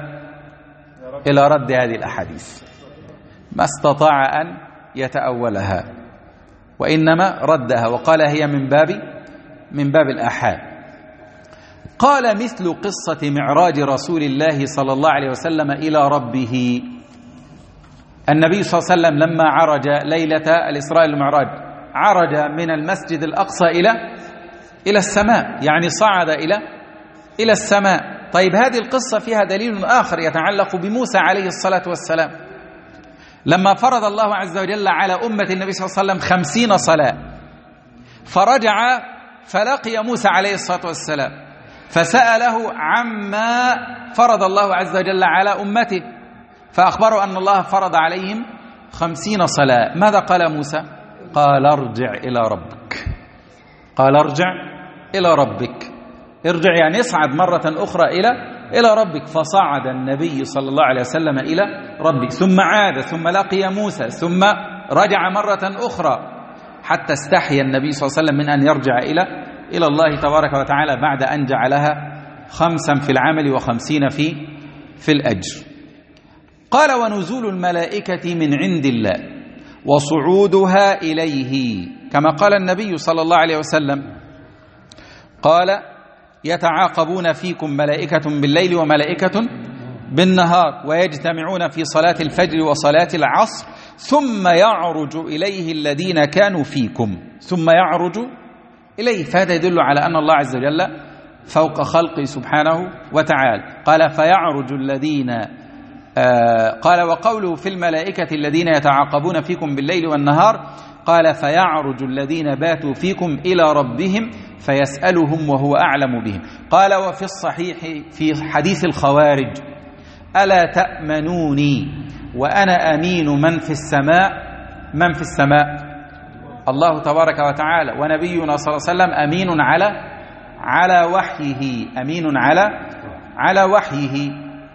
إلى رد هذه الأحاديث، ما استطاع أن يتأولها وإنما ردها وقال هي من باب من باب الآحاد. قال مثل قصة معراج رسول الله صلى الله عليه وسلم إلى ربه. النبي صلى الله عليه وسلم لما عرج ليلة الإسراء والمعراج عرج من المسجد الأقصى إلى إلى السماء، يعني صعد إلى إلى السماء. طيب، هذه القصة فيها دليل آخر يتعلق بموسى عليه الصلاة والسلام. لما فرض الله عز وجل على أمة النبي صلى الله عليه وسلم خمسين صلاة، فرجع فلقي موسى عليه الصلاة والسلام فسأله عما فرض الله عز وجل على أمته، فأخبروا أن الله فرض عليهم خمسين صلاة. ماذا قال موسى؟ قال ارجع إلى ربك. قال ارجع إلى ربك. ارجع يعني اصعد مرة أخرى إلى إلى ربك. فصعد النبي صلى الله عليه وسلم إلى ربك، ثم عاد، ثم لقي موسى، ثم رجع مرة أخرى، حتى استحيا النبي صلى الله عليه وسلم من أن يرجع إلى إلى الله تبارك وتعالى بعد أن جعلها خمسا في العمل وخمسين في في الأجر. قال ونزول الملائكة من عند الله وصعودها إليه، كما قال النبي صلى الله عليه وسلم، قال يتعاقبون فيكم ملائكة بالليل وملائكة بالنهار ويجتمعون في صلاة الفجر وصلاة العصر ثم يعرج إليه الذين كانوا فيكم، ثم يعرج إليه. فهذا يدل على أن الله عز وجل فوق خلقه سبحانه وتعالى. قال فيعرج الذين آه قال وقوله في الملائكة الذين يتعاقبون فيكم بالليل والنهار، قال فيعرج الذين باتوا فيكم إلى ربهم فيسألهم وهو أعلم بهم. قال وفي الصحيح في حديث الخوارج ألا تأمنوني وأنا أمين من في السماء. من في السماء؟ الله تبارك وتعالى، ونبينا صلى الله عليه وسلم أمين على على وحيه، أمين على على وحيه.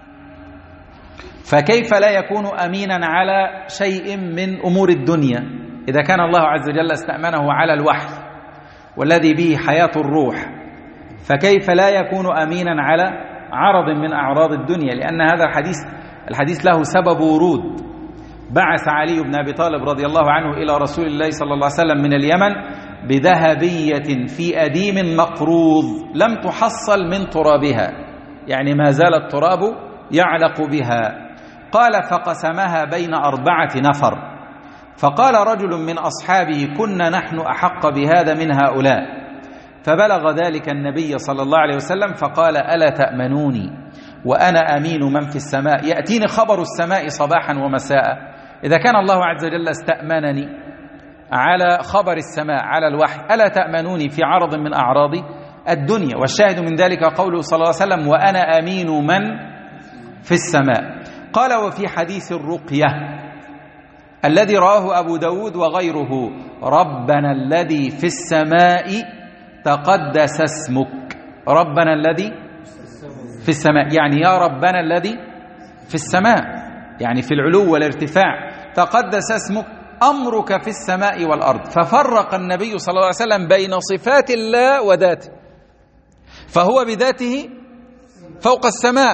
فكيف لا يكون أمينا على شيء من أمور الدنيا إذا كان الله عز وجل استأمنه على الوحي والذي به حياة الروح؟ فكيف لا يكون أمينا على عرض من أعراض الدنيا؟ لأن هذا الحديث الحديث له سبب ورود. بعث علي بن أبي طالب رضي الله عنه إلى رسول الله صلى الله عليه وسلم من اليمن بذهبية في أديم مقروض لم تحصل من ترابها، يعني ما زال التراب يعلق بها. قال فقسمها بين أربعة نفر، فقال رجل من أصحابه كنا نحن أحق بهذا من هؤلاء، فبلغ ذلك النبي صلى الله عليه وسلم فقال ألا تأمنوني وأنا أمين من في السماء؟ يأتيني خبر السماء صباحا ومساء. إذا كان الله عز وجل استأمنني على خبر السماء على الوحي، ألا تأمنوني في عرض من أعراض الدنيا؟ والشاهد من ذلك قوله صلى الله عليه وسلم وأنا أمين من في السماء. قال وفي حديث الرقية الذي رواه أبو داود وغيره ربنا الذي في السماء تقدس اسمك. ربنا الذي في السماء يعني يا ربنا الذي في السماء، يعني في العلو والارتفاع. تقدس اسمك أمرك في السماء والأرض. ففرق النبي صلى الله عليه وسلم بين صفات الله وذاته، فهو بذاته فوق السماء.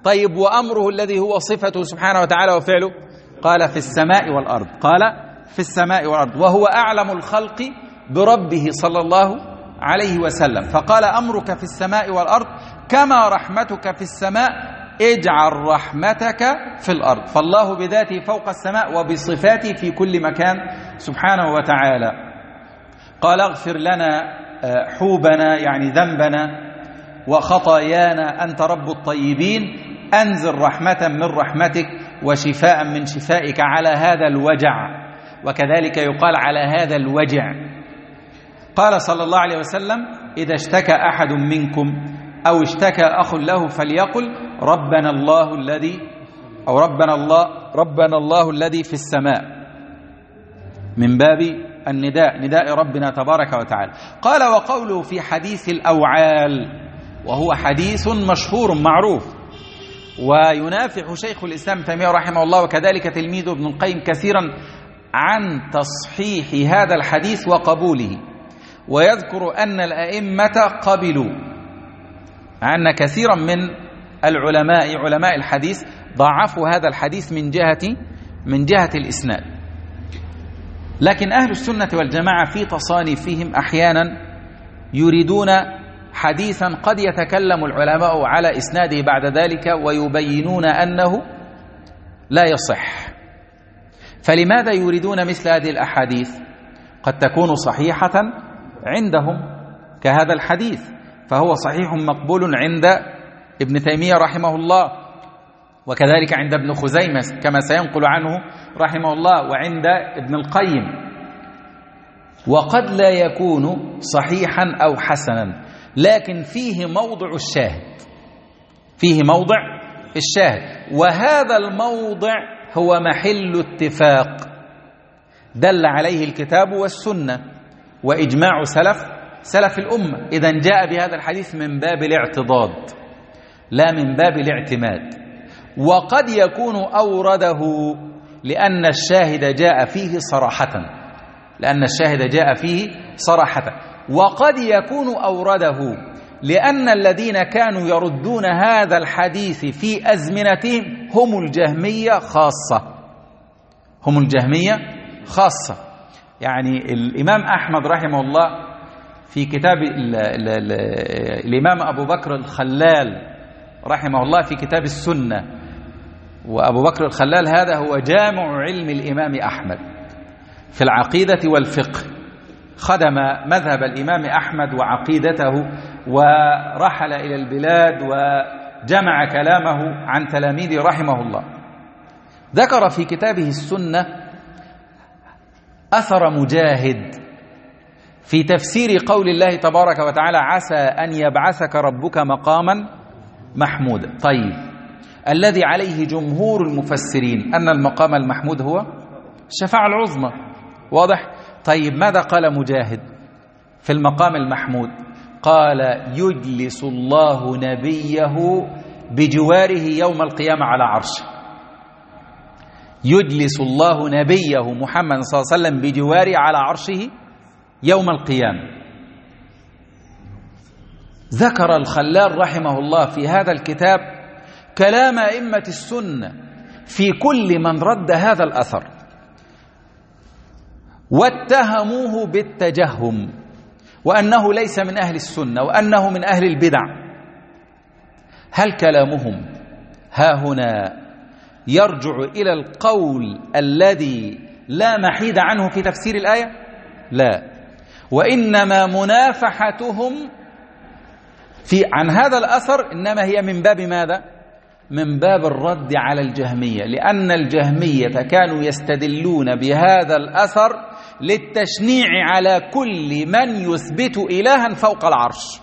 طيب وأمره الذي هو صفته سبحانه وتعالى وفعله؟ قال في السماء والأرض، قال في السماء والأرض، وهو أعلم الخلق بربه صلى الله عليه وسلم، فقال أمرك في السماء والأرض كما رحمتك في السماء اجعل رحمتك في الأرض، فالله بذاته فوق السماء وبصفاته في كل مكان سبحانه وتعالى. قال اغفر لنا حوبنا يعني ذنبنا وخطايانا أنت رب الطيبين، أنزل رحمة من رحمتك وشفاء من شفائك على هذا الوجع، وكذلك يقال على هذا الوجع. قال صلى الله عليه وسلم إذا اشتكى أحد منكم أو اشتكى أخ له فليقل ربنا الله الذي أو ربنا الله ربنا الله الذي في السماء، من باب النداء، نداء ربنا تبارك وتعالى. قال وقوله في حديث الأوعال، وهو حديث مشهور معروف، وينافح شيخ الإسلام تيمية رحمه الله وكذلك تلميذه ابن القيم كثيرا عن تصحيح هذا الحديث وقبوله، ويذكر أن الأئمة قبلوا، أن كثيرا من العلماء علماء الحديث ضعفوا هذا الحديث من جهة من جهة الإسناد. لكن أهل السنة والجماعة في تصانيفهم أحيانا يريدون حديثا قد يتكلم العلماء على إسناده بعد ذلك ويبينون أنه لا يصح. فلماذا يريدون مثل هذه الأحاديث؟ قد تكون صحيحة عندهم كهذا الحديث، فهو صحيح مقبول عند ابن تيمية رحمه الله، وكذلك عند ابن خزيمة كما سينقل عنه رحمه الله، وعند ابن القيم. وقد لا يكون صحيحا أو حسنا، لكن فيه موضع الشاهد، فيه موضع الشاهد، وهذا الموضع هو محل اتفاق دل عليه الكتاب والسنة وإجماع سلف سلف الأمة. إذن جاء بهذا الحديث من باب الاعتضاد لا من باب الاعتماد. وقد يكون أورده لأن الشاهد جاء فيه صراحة لأن الشاهد جاء فيه صراحة وقد يكون أورده لأن الذين كانوا يردون هذا الحديث في أزمنتهم هم الجهمية خاصة هم الجهمية خاصة يعني الإمام أحمد رحمه الله في كتاب ال ال ال الإمام أبو بكر الخلال رحمه الله في كتاب السنة، وأبو بكر الخلال هذا هو جامع علم الإمام أحمد في العقيدة والفقه، خدم مذهب الإمام أحمد وعقيدته ورحل إلى البلاد وجمع كلامه عن تلاميذه رحمه الله. ذكر في كتابه السنة أثر مجاهد في تفسير قول الله تبارك وتعالى عسى أن يبعثك ربك مقاما محمودا. طيب، الذي عليه جمهور المفسرين أن المقام المحمود هو الشفاعة العظمى، واضح؟ طيب، ماذا قال مجاهد في المقام المحمود؟ قال يجلس الله نبيه بجواره يوم القيامة على عرشه. يجلس الله نبيه محمد صلى الله عليه وسلم بجواره على عرشه يوم القيامة. ذكر الخلال رحمه الله في هذا الكتاب كلام أئمة السنة في كل من رد هذا الأثر واتهموه بالتجهم وأنه ليس من أهل السنة وأنه من أهل البدع. هل كلامهم ها هنا يرجع إلى القول الذي لا محيد عنه في تفسير الآية؟ لا، وإنما منافحتهم في عن هذا الأثر إنما هي من باب ماذا؟ من باب الرد على الجهمية، لأن الجهمية كانوا يستدلون بهذا الأثر للتشنيع على كل من يثبت إلها فوق العرش،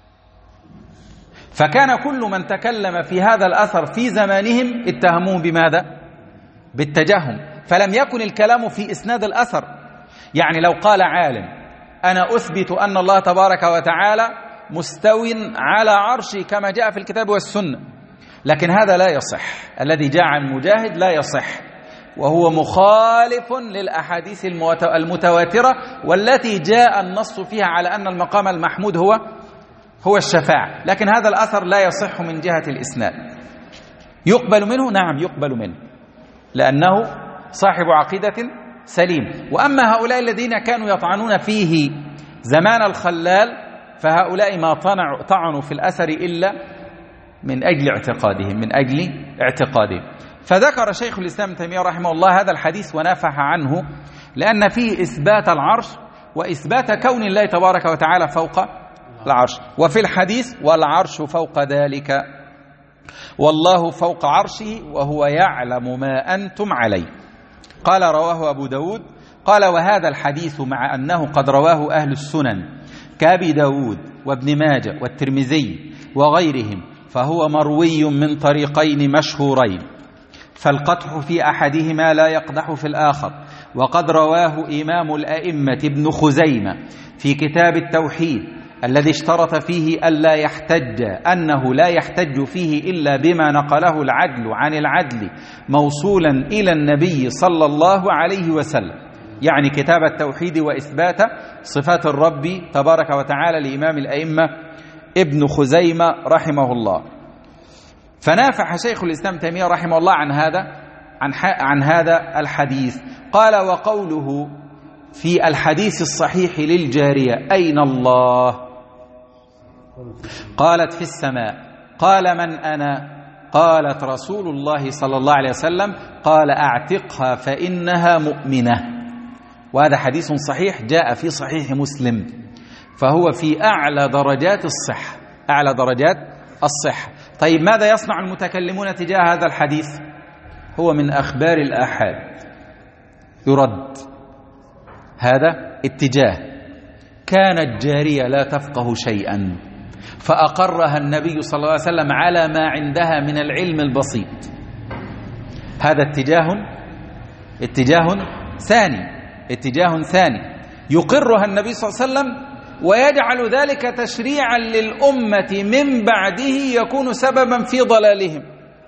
فكان كل من تكلم في هذا الأثر في زمانهم اتهموه بماذا؟ بالتجهم، فلم يكن الكلام في إسناد الأثر. يعني لو قال عالم أنا أثبت أن الله تبارك وتعالى مستو على عرشه كما جاء في الكتاب والسنة، لكن هذا لا يصح، الذي جاء عن مجاهد لا يصح، وهو مخالف للأحاديث المتواترة والتي جاء النص فيها على أن المقام المحمود هو هو الشفاعة، لكن هذا الأثر لا يصح من جهة الإسناد. يقبل منه؟ نعم يقبل منه، لأنه صاحب عقيدة سليم. وأما هؤلاء الذين كانوا يطعنون فيه زمان الخلال فهؤلاء ما طعنوا في الأثر إلا من أجل اعتقادهم من أجل اعتقادهم فذكر شيخ الإسلام ابن تيمية رحمه الله هذا الحديث ونافح عنه، لأن فيه إثبات العرش وإثبات كون الله تبارك وتعالى فوق العرش. وفي الحديث والعرش فوق ذلك والله فوق عرشه وهو يعلم ما أنتم عليه. قال رواه أبو داود. قال وهذا الحديث مع أنه قد رواه أهل السنن كأبي داود وابن ماجه والترمذي وغيرهم فهو مروي من طريقين مشهورين، فالقدح في أحدهما لا يقدح في الآخر. وقد رواه إمام الأئمة ابن خزيمة في كتاب التوحيد الذي اشترط فيه ألا يحتج أنه لا يحتج فيه إلا بما نقله العدل عن العدل موصولا إلى النبي صلى الله عليه وسلم، يعني كتاب التوحيد وإثبات صفات الرب تبارك وتعالى لإمام الأئمة ابن خزيمة رحمه الله. فنافح شيخ الإسلام تيمية رحمه الله عن هذا عن, عن هذا الحديث. قال وقوله في الحديث الصحيح للجارية أين الله؟ قالت في السماء. قال من أنا؟ قالت رسول الله صلى الله عليه وسلم. قال أعتقها فإنها مؤمنة. وهذا حديث صحيح جاء في صحيح مسلم، فهو في أعلى درجات الصحة أعلى درجات الصحة. طيب ماذا يصنع المتكلمون تجاه هذا الحديث؟ هو من أخبار الآحاد يرد. هذا اتجاه. كانت جارية لا تفقه شيئا فأقرها النبي صلى الله عليه وسلم على ما عندها من العلم البسيط. هذا اتجاه اتجاه ثاني اتجاه ثاني يقرها النبي صلى الله عليه وسلم ويجعل ذلك تشريعا للأمة من بعده يكون سببا في ضلالهم.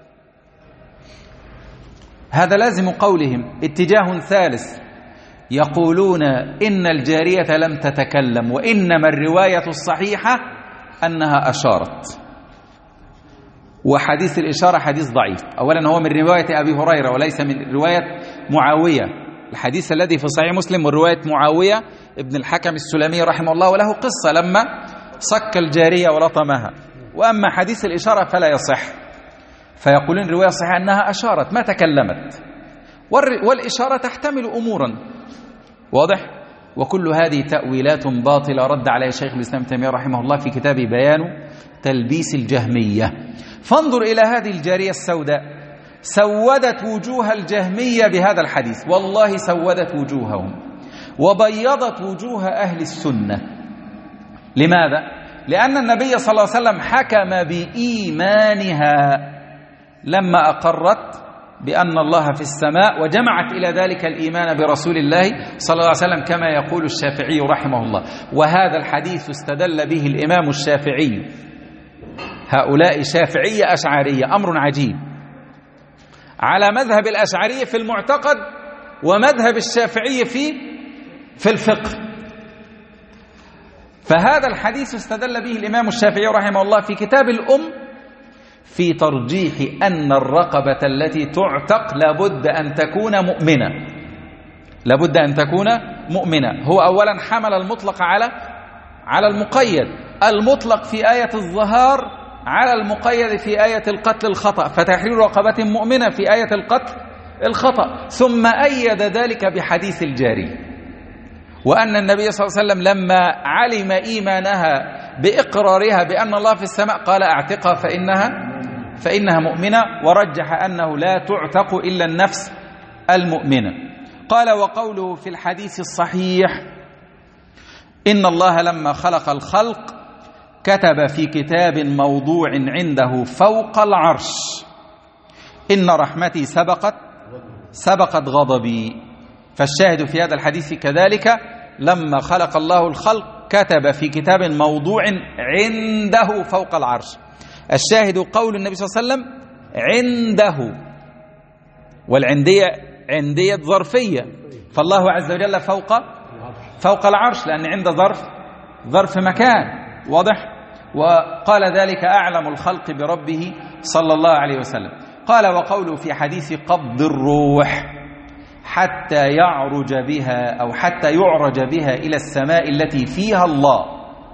هذا لازم قولهم. اتجاه ثالث يقولون إن الجارية لم تتكلم وإنما الرواية الصحيحة أنها أشارت، وحديث الإشارة حديث ضعيف. أولا هو من رواية أبي هريرة وليس من رواية معاوية. الحديث الذي في صحيح مسلم من رواية معاوية ابن الحكم السلمي رحمه الله وله قصة لما صك الجارية ولطمها. وأما حديث الإشارة فلا يصح، فيقولون الرواية الصحيحة أنها أشارت ما تكلمت، والإشارة تحتمل أمورا. واضح؟ وكل هذه تأويلات باطلة رد عليها شيخ الإسلام تيمية رحمه الله في كتاب بيان تلبيس الجهمية. فانظر إلى هذه الجارية السوداء سودت وجوه الجهمية بهذا الحديث، والله سودت وجوههم وبيضت وجوه أهل السنة. لماذا؟ لأن النبي صلى الله عليه وسلم حكم بإيمانها لما أقرت بأن الله في السماء وجمعت إلى ذلك الإيمان برسول الله صلى الله عليه وسلم كما يقول الشافعي رحمه الله. وهذا الحديث استدل به الإمام الشافعي. هؤلاء شافعية أشعرية، أمر عجيب، على مذهب الأشعرية في المعتقد ومذهب الشافعية في في الفقه. فهذا الحديث استدل به الإمام الشافعي رحمه الله في كتاب الأم في ترجيح أن الرقبة التي تعتق لابد أن تكون مؤمنة لابد أن تكون مؤمنة. هو أولا حمل المطلق على على المقيد، المطلق في آية الظهار على المقيد في آية القتل الخطأ، فتحرير رقبة مؤمنة في آية القتل الخطأ، ثم أيد ذلك بحديث الجارية. وأن النبي صلى الله عليه وسلم لما علم إيمانها بإقرارها بأن الله في السماء قال أعتقها فإنها فإنها مؤمنة، ورجح أنه لا تعتق إلا النفس المؤمنة. قال وقوله في الحديث الصحيح إن الله لما خلق الخلق كتب في كتاب موضوع عنده فوق العرش إن رحمتي سبقت سبقت غضبي. فالشاهد في هذا الحديث كذلك لما خلق الله الخلق كتب في كتاب موضوع عنده فوق العرش. الشاهد قول النبي صلى الله عليه وسلم عنده، والعندية عندية ظرفية، فالله عز وجل فوق فوق العرش لأن عند ظرف ظرف مكان. واضح؟ وقال ذلك أعلم الخلق بربه صلى الله عليه وسلم. قال وقوله في حديث قبض الروح حتى يعرج بها أو حتى يعرج بها إلى السماء التي فيها الله.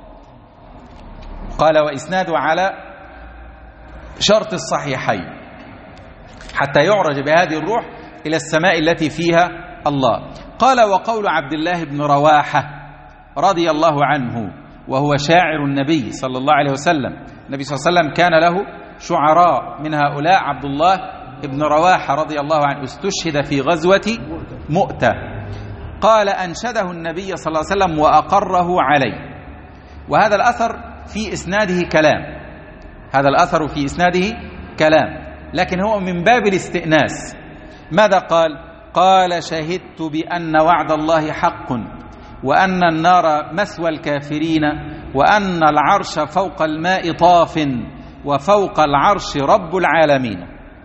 قال وإسناده على شرط الصحيحين، حتى يعرج بهذه الروح إلى السماء التي فيها الله. قال وقول عبد الله بن رواحة رضي الله عنه وهو شاعر النبي صلى الله عليه وسلم، النبي صلى الله عليه وسلم كان له شعراء، من هؤلاء عبد الله بن رواحة رضي الله عنه استشهد في غزوة مؤتة. قال أنشده النبي صلى الله عليه وسلم وأقره عليه. وهذا الأثر في إسناده كلام، هذا الأثر في إسناده كلام، لكن هو من باب الاستئناس. ماذا قال؟ قال شهدت بأن وعد الله حق، وأن النار مثوى الكافرين، وأن العرش فوق الماء طاف، وفوق العرش رب العالمين.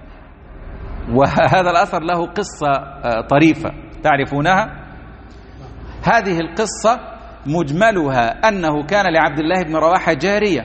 وهذا الأثر له قصة طريفة تعرفونها. هذه القصة مجملها أنه كان لعبد الله بن رواحة جارية،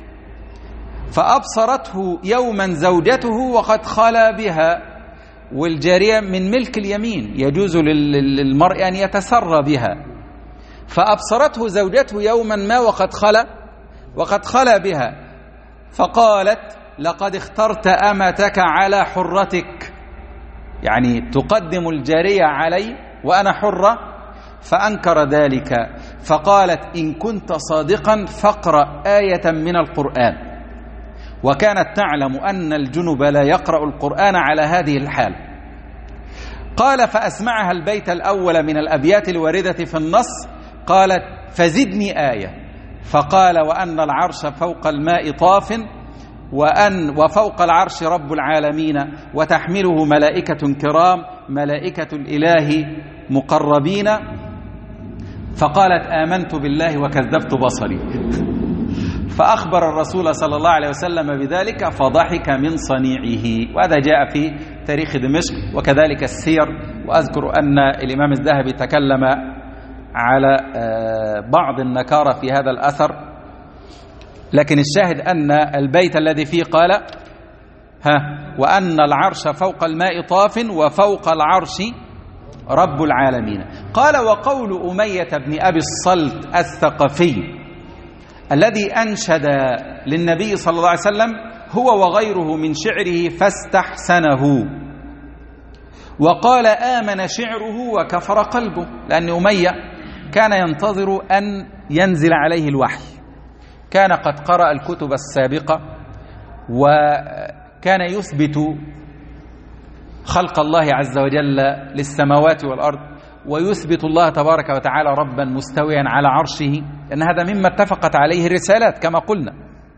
فأبصرته يوما زوجته وقد خلا بها، والجارية من ملك اليمين يجوز للمرء أن يتسرى بها. فأبصرته زوجته يوما ما وقد خلا وقد خلا بها، فقالت لقد اخترت أمتك على حرتك، يعني تقدم الجارية علي وأنا حرة. فأنكر ذلك، فقالت إن كنت صادقا فاقرأ آية من القرآن. وكانت تعلم أن الجنب لا يقرأ القرآن على هذه الحال. قال فأسمعها البيت الأول من الأبيات الواردة في النص، قالت فزدني آية، فقال وأن العرش فوق الماء طاف، وأن وفوق العرش رب العالمين، وتحمله ملائكة كرام ملائكة الإله مقربين. فقالت آمنت بالله وكذبت بصري. فأخبر الرسول صلى الله عليه وسلم بذلك فضحك من صنيعه. وهذا جاء في تاريخ دمشق وكذلك السير. وأذكر أن الإمام الذهبي تكلم على بعض النكارة في هذا الأثر، لكن الشاهد أن البيت الذي فيه قال ها وأن العرش فوق الماء طاف، وفوق العرش رب العالمين. قال وقول أمية بن أبي الصلت الثقفي الذي أنشد للنبي صلى الله عليه وسلم هو وغيره من شعره فاستحسنه، وقال آمن شعره وكفر قلبه، لأن أمية كان ينتظر أن ينزل عليه الوحي، كان قد قرأ الكتب السابقة، وكان يثبت خلق الله عز وجل للسماوات والأرض، ويثبت الله تبارك وتعالى ربا مستويا على عرشه، لأن هذا مما اتفقت عليه الرسالات كما قلنا.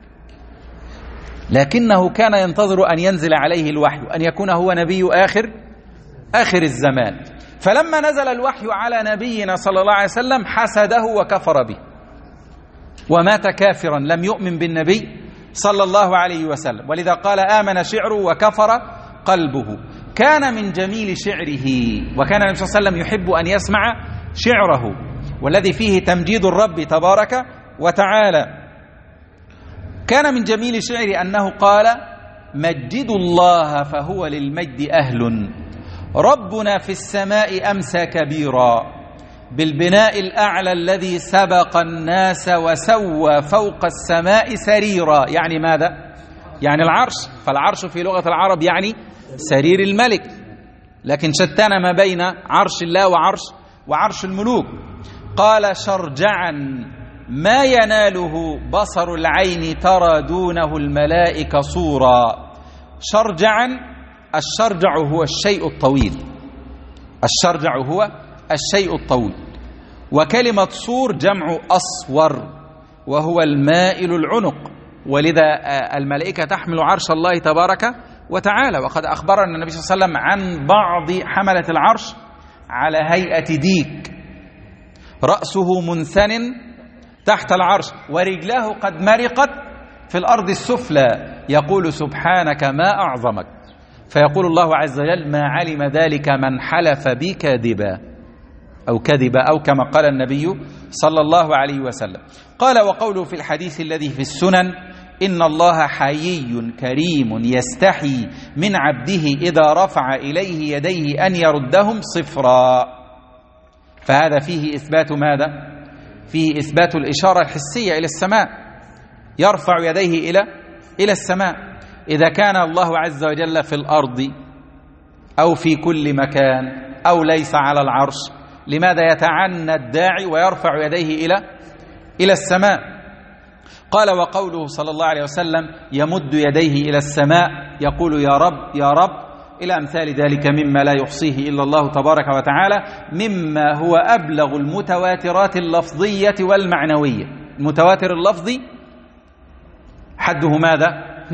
لكنه كان ينتظر أن ينزل عليه الوحي، أن يكون هو نبي آخر آخر الزمان. فلما نزل الوحي على نبينا صلى الله عليه وسلم حسده وكفر به، ومات كافرا لم يؤمن بالنبي صلى الله عليه وسلم. ولذا قال آمن شعره وكفر قلبه. كان من جميل شعره، وكان النبي صلى الله عليه وسلم يحب أن يسمع شعره، والذي فيه تمجيد الرب تبارك وتعالى. كان من جميل شعره أنه قال مجدوا الله فهو للمجد أهل، ربنا في السماء أمسى كبيرا، بالبناء الأعلى الذي سبق الناس وسوى فوق السماء سريرا. يعني ماذا؟ يعني العرش، فالعرش في لغة العرب يعني سرير الملك، لكن شتان ما بين عرش الله وعرش وعرش الملوك. قال شرجعا ما يناله بصر العين ترى دونه الملائكة صورا. شرجعا، الشرجع هو الشيء الطويل، الشرجع هو الشيء الطويل، وكلمة صور جمع أصور وهو المائل العنق، ولذا الملائكة تحمل عرش الله تبارك وتعالى. وقد أخبرنا النبي صلى الله عليه وسلم عن بعض حملة العرش على هيئة ديك رأسه منثن تحت العرش ورجلاه قد مرقت في الأرض السفلى، يقول سبحانك ما أعظمك، فيقول الله عز وجل ما علم ذلك من حلف بي كاذبا أو كذبا، أو كما قال النبي صلى الله عليه وسلم. قال وقوله في الحديث الذي في السنن إن الله حيي كريم يستحي من عبده إذا رفع إليه يديه أن يردهم صفرا. فهذا فيه إثبات ماذا؟ فيه إثبات الإشارة الحسية إلى السماء، يرفع يديه إلى إلى السماء. إذا كان الله عز وجل في الأرض أو في كل مكان أو ليس على العرش، لماذا يتعنى الداعي ويرفع يديه إلى إلى السماء؟ قال: وقوله صلى الله عليه وسلم: يمد يديه إلى السماء يقول يا رب يا رب، إلى أمثال ذلك مما لا يحصيه إلا الله تبارك وتعالى، مما هو أبلغ المتواترات اللفظية والمعنوية. المتواتر اللفظي حده ماذا؟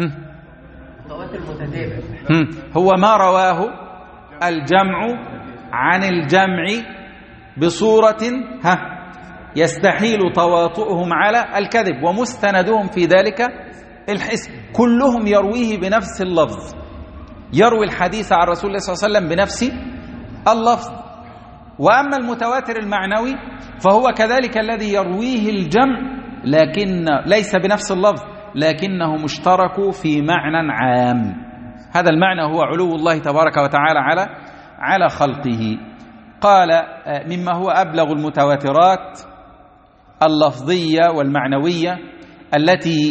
متواتر متتابع، هو ما رواه الجمع عن الجمع بصورة ها يستحيل تواطؤهم على الكذب، ومستندهم في ذلك الحس، كلهم يرويه بنفس اللفظ، يروي الحديث عن رسول الله صلى الله عليه وسلم بنفس اللفظ. وأما المتواتر المعنوي فهو كذلك الذي يرويه الجمع، لكن ليس بنفس اللفظ، لكنه مشترك في معنى عام. هذا المعنى هو علو الله تبارك وتعالى على على خلقه. قال: مما هو أبلغ المتواترات اللفظية والمعنوية التي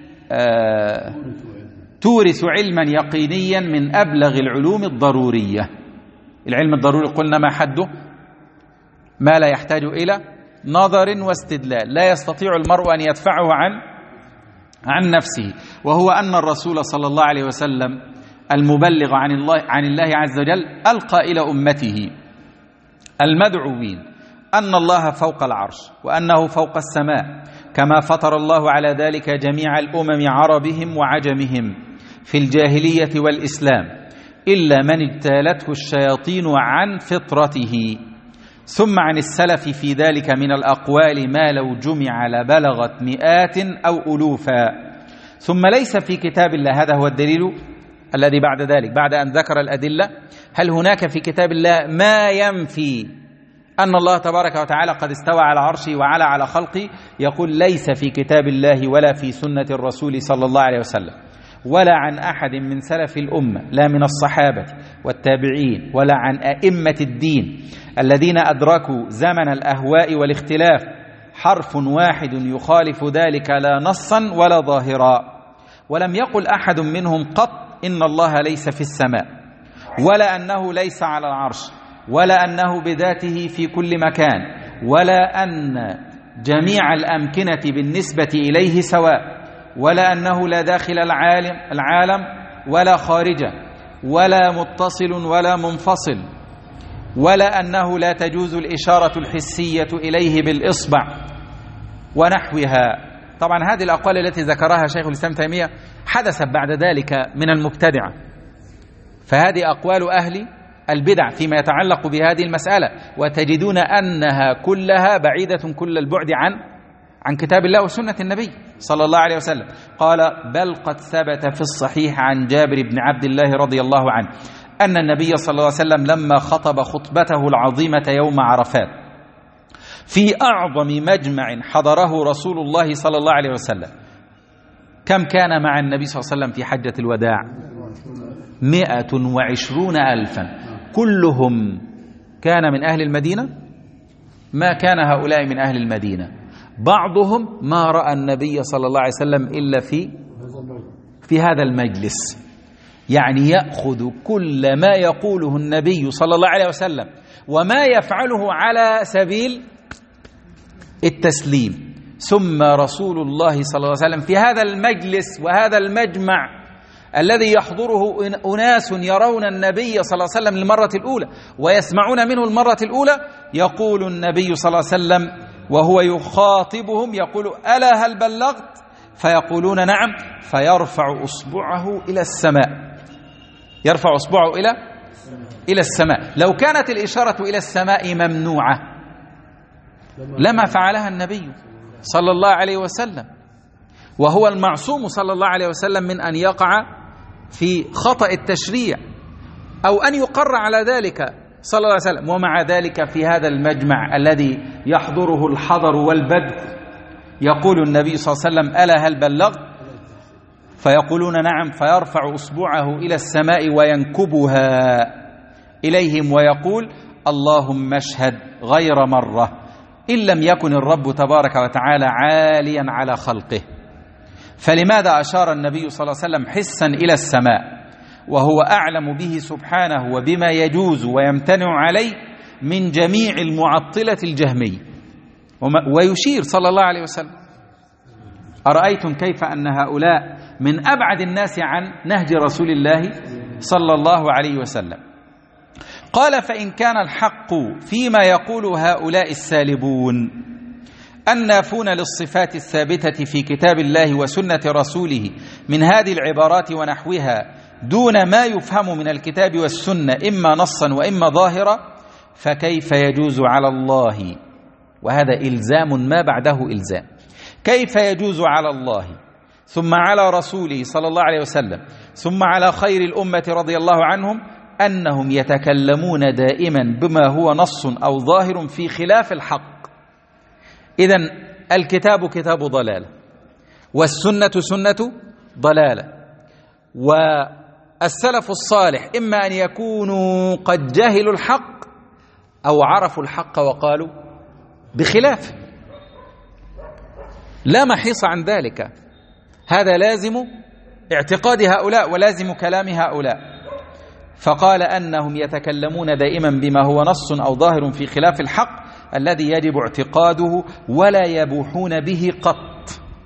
آه تورث علما يقينيا من أبلغ العلوم الضرورية. العلم الضروري قلنا ما حده؟ ما لا يحتاج إلى نظر واستدلال، لا يستطيع المرء أن يدفعه عن عن نفسه، وهو أن الرسول صلى الله عليه وسلم المبلغ عن الله عن الله عز وجل ألقى إلى أمته المدعوين أن الله فوق العرش، وأنه فوق السماء، كما فطر الله على ذلك جميع الأمم عربهم وعجمهم في الجاهلية والإسلام، إلا من اجتالته الشياطين عن فطرته. ثم عن السلف في ذلك من الأقوال ما لو جمع لبلغت مئات أو ألوفا. ثم ليس في كتاب الله، هذا هو الدليل الذي بعد ذلك، بعد أن ذكر الأدلة، هل هناك في كتاب الله ما ينفي أن الله تبارك وتعالى قد استوى على عرشه وعلى على خلقه؟ يقول: ليس في كتاب الله ولا في سنة الرسول صلى الله عليه وسلم ولا عن أحد من سلف الأمة، لا من الصحابة والتابعين ولا عن أئمة الدين الذين أدركوا زمن الأهواء والاختلاف، حرف واحد يخالف ذلك لا نصا ولا ظاهرا. ولم يقل أحد منهم قط إن الله ليس في السماء، ولا أنه ليس على العرش، ولا أنه بذاته في كل مكان، ولا أن جميع الأمكنة بالنسبة إليه سواء، ولا أنه لا داخل العالم العالم ولا خارجه، ولا متصل ولا منفصل، ولا أنه لا تجوز الإشارة الحسية إليه بالإصبع ونحوها. طبعا هذه الأقوال التي ذكرها شيخ الإسلام تيمية حدثت بعد ذلك من المبتدعة، فهذه أقوال أهل البدع فيما يتعلق بهذه المسألة، وتجدون أنها كلها بعيدة كل البعد عن عن كتاب الله وسنة النبي صلى الله عليه وسلم. قال: بل قد ثبت في الصحيح عن جابر بن عبد الله رضي الله عنه أن النبي صلى الله عليه وسلم لما خطب خطبته العظيمة يوم عرفات في أعظم مجمع حضره رسول الله صلى الله عليه وسلم، كم كان مع النبي صلى الله عليه وسلم في حجة الوداع؟ مئة وعشرون ألفا، كلهم كان من أهل المدينة؟ ما كان هؤلاء من أهل المدينة، بعضهم ما رأى النبي صلى الله عليه وسلم إلا في في هذا المجلس، يعني يأخذ كل ما يقوله النبي صلى الله عليه وسلم وما يفعله على سبيل التسليم. ثم رسول الله صلى الله عليه وسلم في هذا المجلس وهذا المجمع الذي يحضره أناس يرون النبي صلى الله عليه وسلم للمرة الأولى ويسمعون منه المرة الأولى، يقول النبي صلى الله عليه وسلم وهو يخاطبهم يقول: ألا هل بلغت؟ فيقولون: نعم. فيرفع أصبعه إلى السماء، يرفع أصبعه إلى إلى السماء. لو كانت الإشارة إلى السماء ممنوعة لما فعلها النبي صلى الله عليه وسلم، وهو المعصوم صلى الله عليه وسلم من أن يقع في خطأ التشريع أو أن يقر على ذلك صلى الله عليه وسلم. ومع ذلك في هذا المجمع الذي يحضره الحضر والبدء يقول النبي صلى الله عليه وسلم: ألا هل بلغت؟ فيقولون نعم، فيرفع أصبعه إلى السماء وينكبها إليهم ويقول اللهم اشهد غير مرة، إن لم يكن الرب تبارك وتعالى عاليا على خلقه. فلماذا أشار النبي صلى الله عليه وسلم حسا إلى السماء وهو أعلم به سبحانه وبما يجوز ويمتنع عليه من جميع المعطلة الجهمية؟ ويشير صلى الله عليه وسلم: أرأيتم كيف أن هؤلاء من أبعد الناس عن نهج رسول الله صلى الله عليه وسلم. قال: فإن كان الحق فيما يقول هؤلاء السالبون النافون للصفات الثابتة في كتاب الله وسنة رسوله من هذه العبارات ونحوها دون ما يفهم من الكتاب والسنة إما نصا وإما ظاهرا، فكيف يجوز على الله، وهذا إلزام ما بعده إلزام، كيف يجوز على الله ثم على رسوله صلى الله عليه وسلم ثم على خير الأمة رضي الله عنهم أنهم يتكلمون دائما بما هو نص أو ظاهر في خلاف الحق؟ إذن الكتاب كتاب ضلالة، والسنة سنة ضلالة، والسلف الصالح إما أن يكونوا قد جهلوا الحق أو عرفوا الحق وقالوا بخلافه، لا محيص عن ذلك. هذا لازم اعتقاد هؤلاء ولازم كلام هؤلاء. فقال أنهم يتكلمون دائما بما هو نص أو ظاهر في خلاف الحق الذي يجب اعتقاده، ولا يبوحون به قط،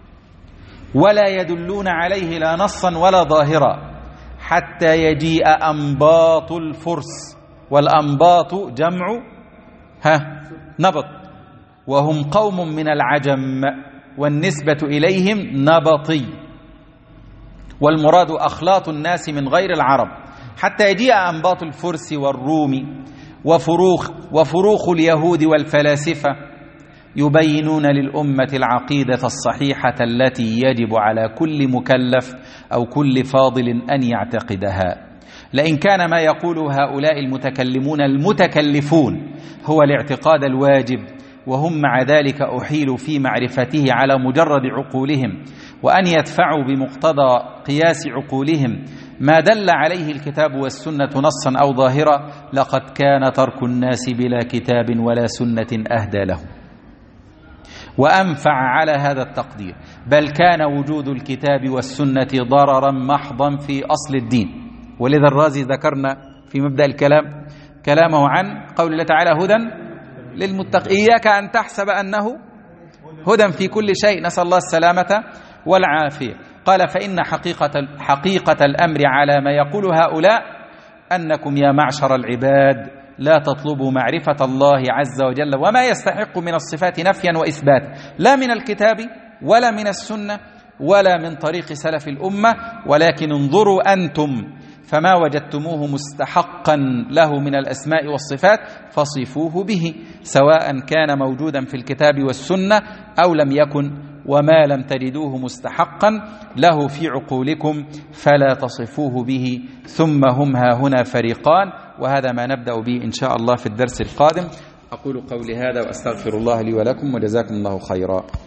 ولا يدلون عليه لا نصا ولا ظاهرا، حتى يجيء أنباط الفرس، والأنباط جمع ها نبط، وهم قوم من العجم والنسبة إليهم نبطي، والمراد أخلاط الناس من غير العرب، حتى يجيء أنباط الفرس والروم وفروخ وفروخ اليهود والفلاسفة يبينون للأمة العقيدة الصحيحة التي يجب على كل مكلف أو كل فاضل أن يعتقدها. لئن كان ما يقول هؤلاء المتكلمون المتكلفون هو الاعتقاد الواجب، وهم مع ذلك أحيلوا في معرفته على مجرد عقولهم، وأن يدفعوا بمقتضى قياس عقولهم ما دل عليه الكتاب والسنة نصا أو ظاهرا، لقد كان ترك الناس بلا كتاب ولا سنة أهدى له وأنفع على هذا التقدير، بل كان وجود الكتاب والسنة ضررا محضا في أصل الدين. ولذا الرازي ذكرنا في مبدأ الكلام كلامه عن قول الله تعالى: هدى للمتقين، إياك أن تحسب أنه هدى في كل شيء، نسأل الله السلامة والعافية. قال: فإن حقيقة, حقيقة الأمر على ما يقول هؤلاء أنكم يا معشر العباد لا تطلبوا معرفة الله عز وجل وما يستحق من الصفات نفيا وإثباتا، لا من الكتاب ولا من السنة ولا من طريق سلف الأمة، ولكن انظروا أنتم فما وجدتموه مستحقا له من الأسماء والصفات فصفوه به، سواء كان موجودا في الكتاب والسنة أو لم يكن، وما لم تجدوه مستحقا له في عقولكم فلا تصفوه به. ثم هم ها هنا فريقان، وهذا ما نبدأ به إن شاء الله في الدرس القادم. أقول قولي هذا وأستغفر الله لي ولكم، وجزاكم الله خيرا.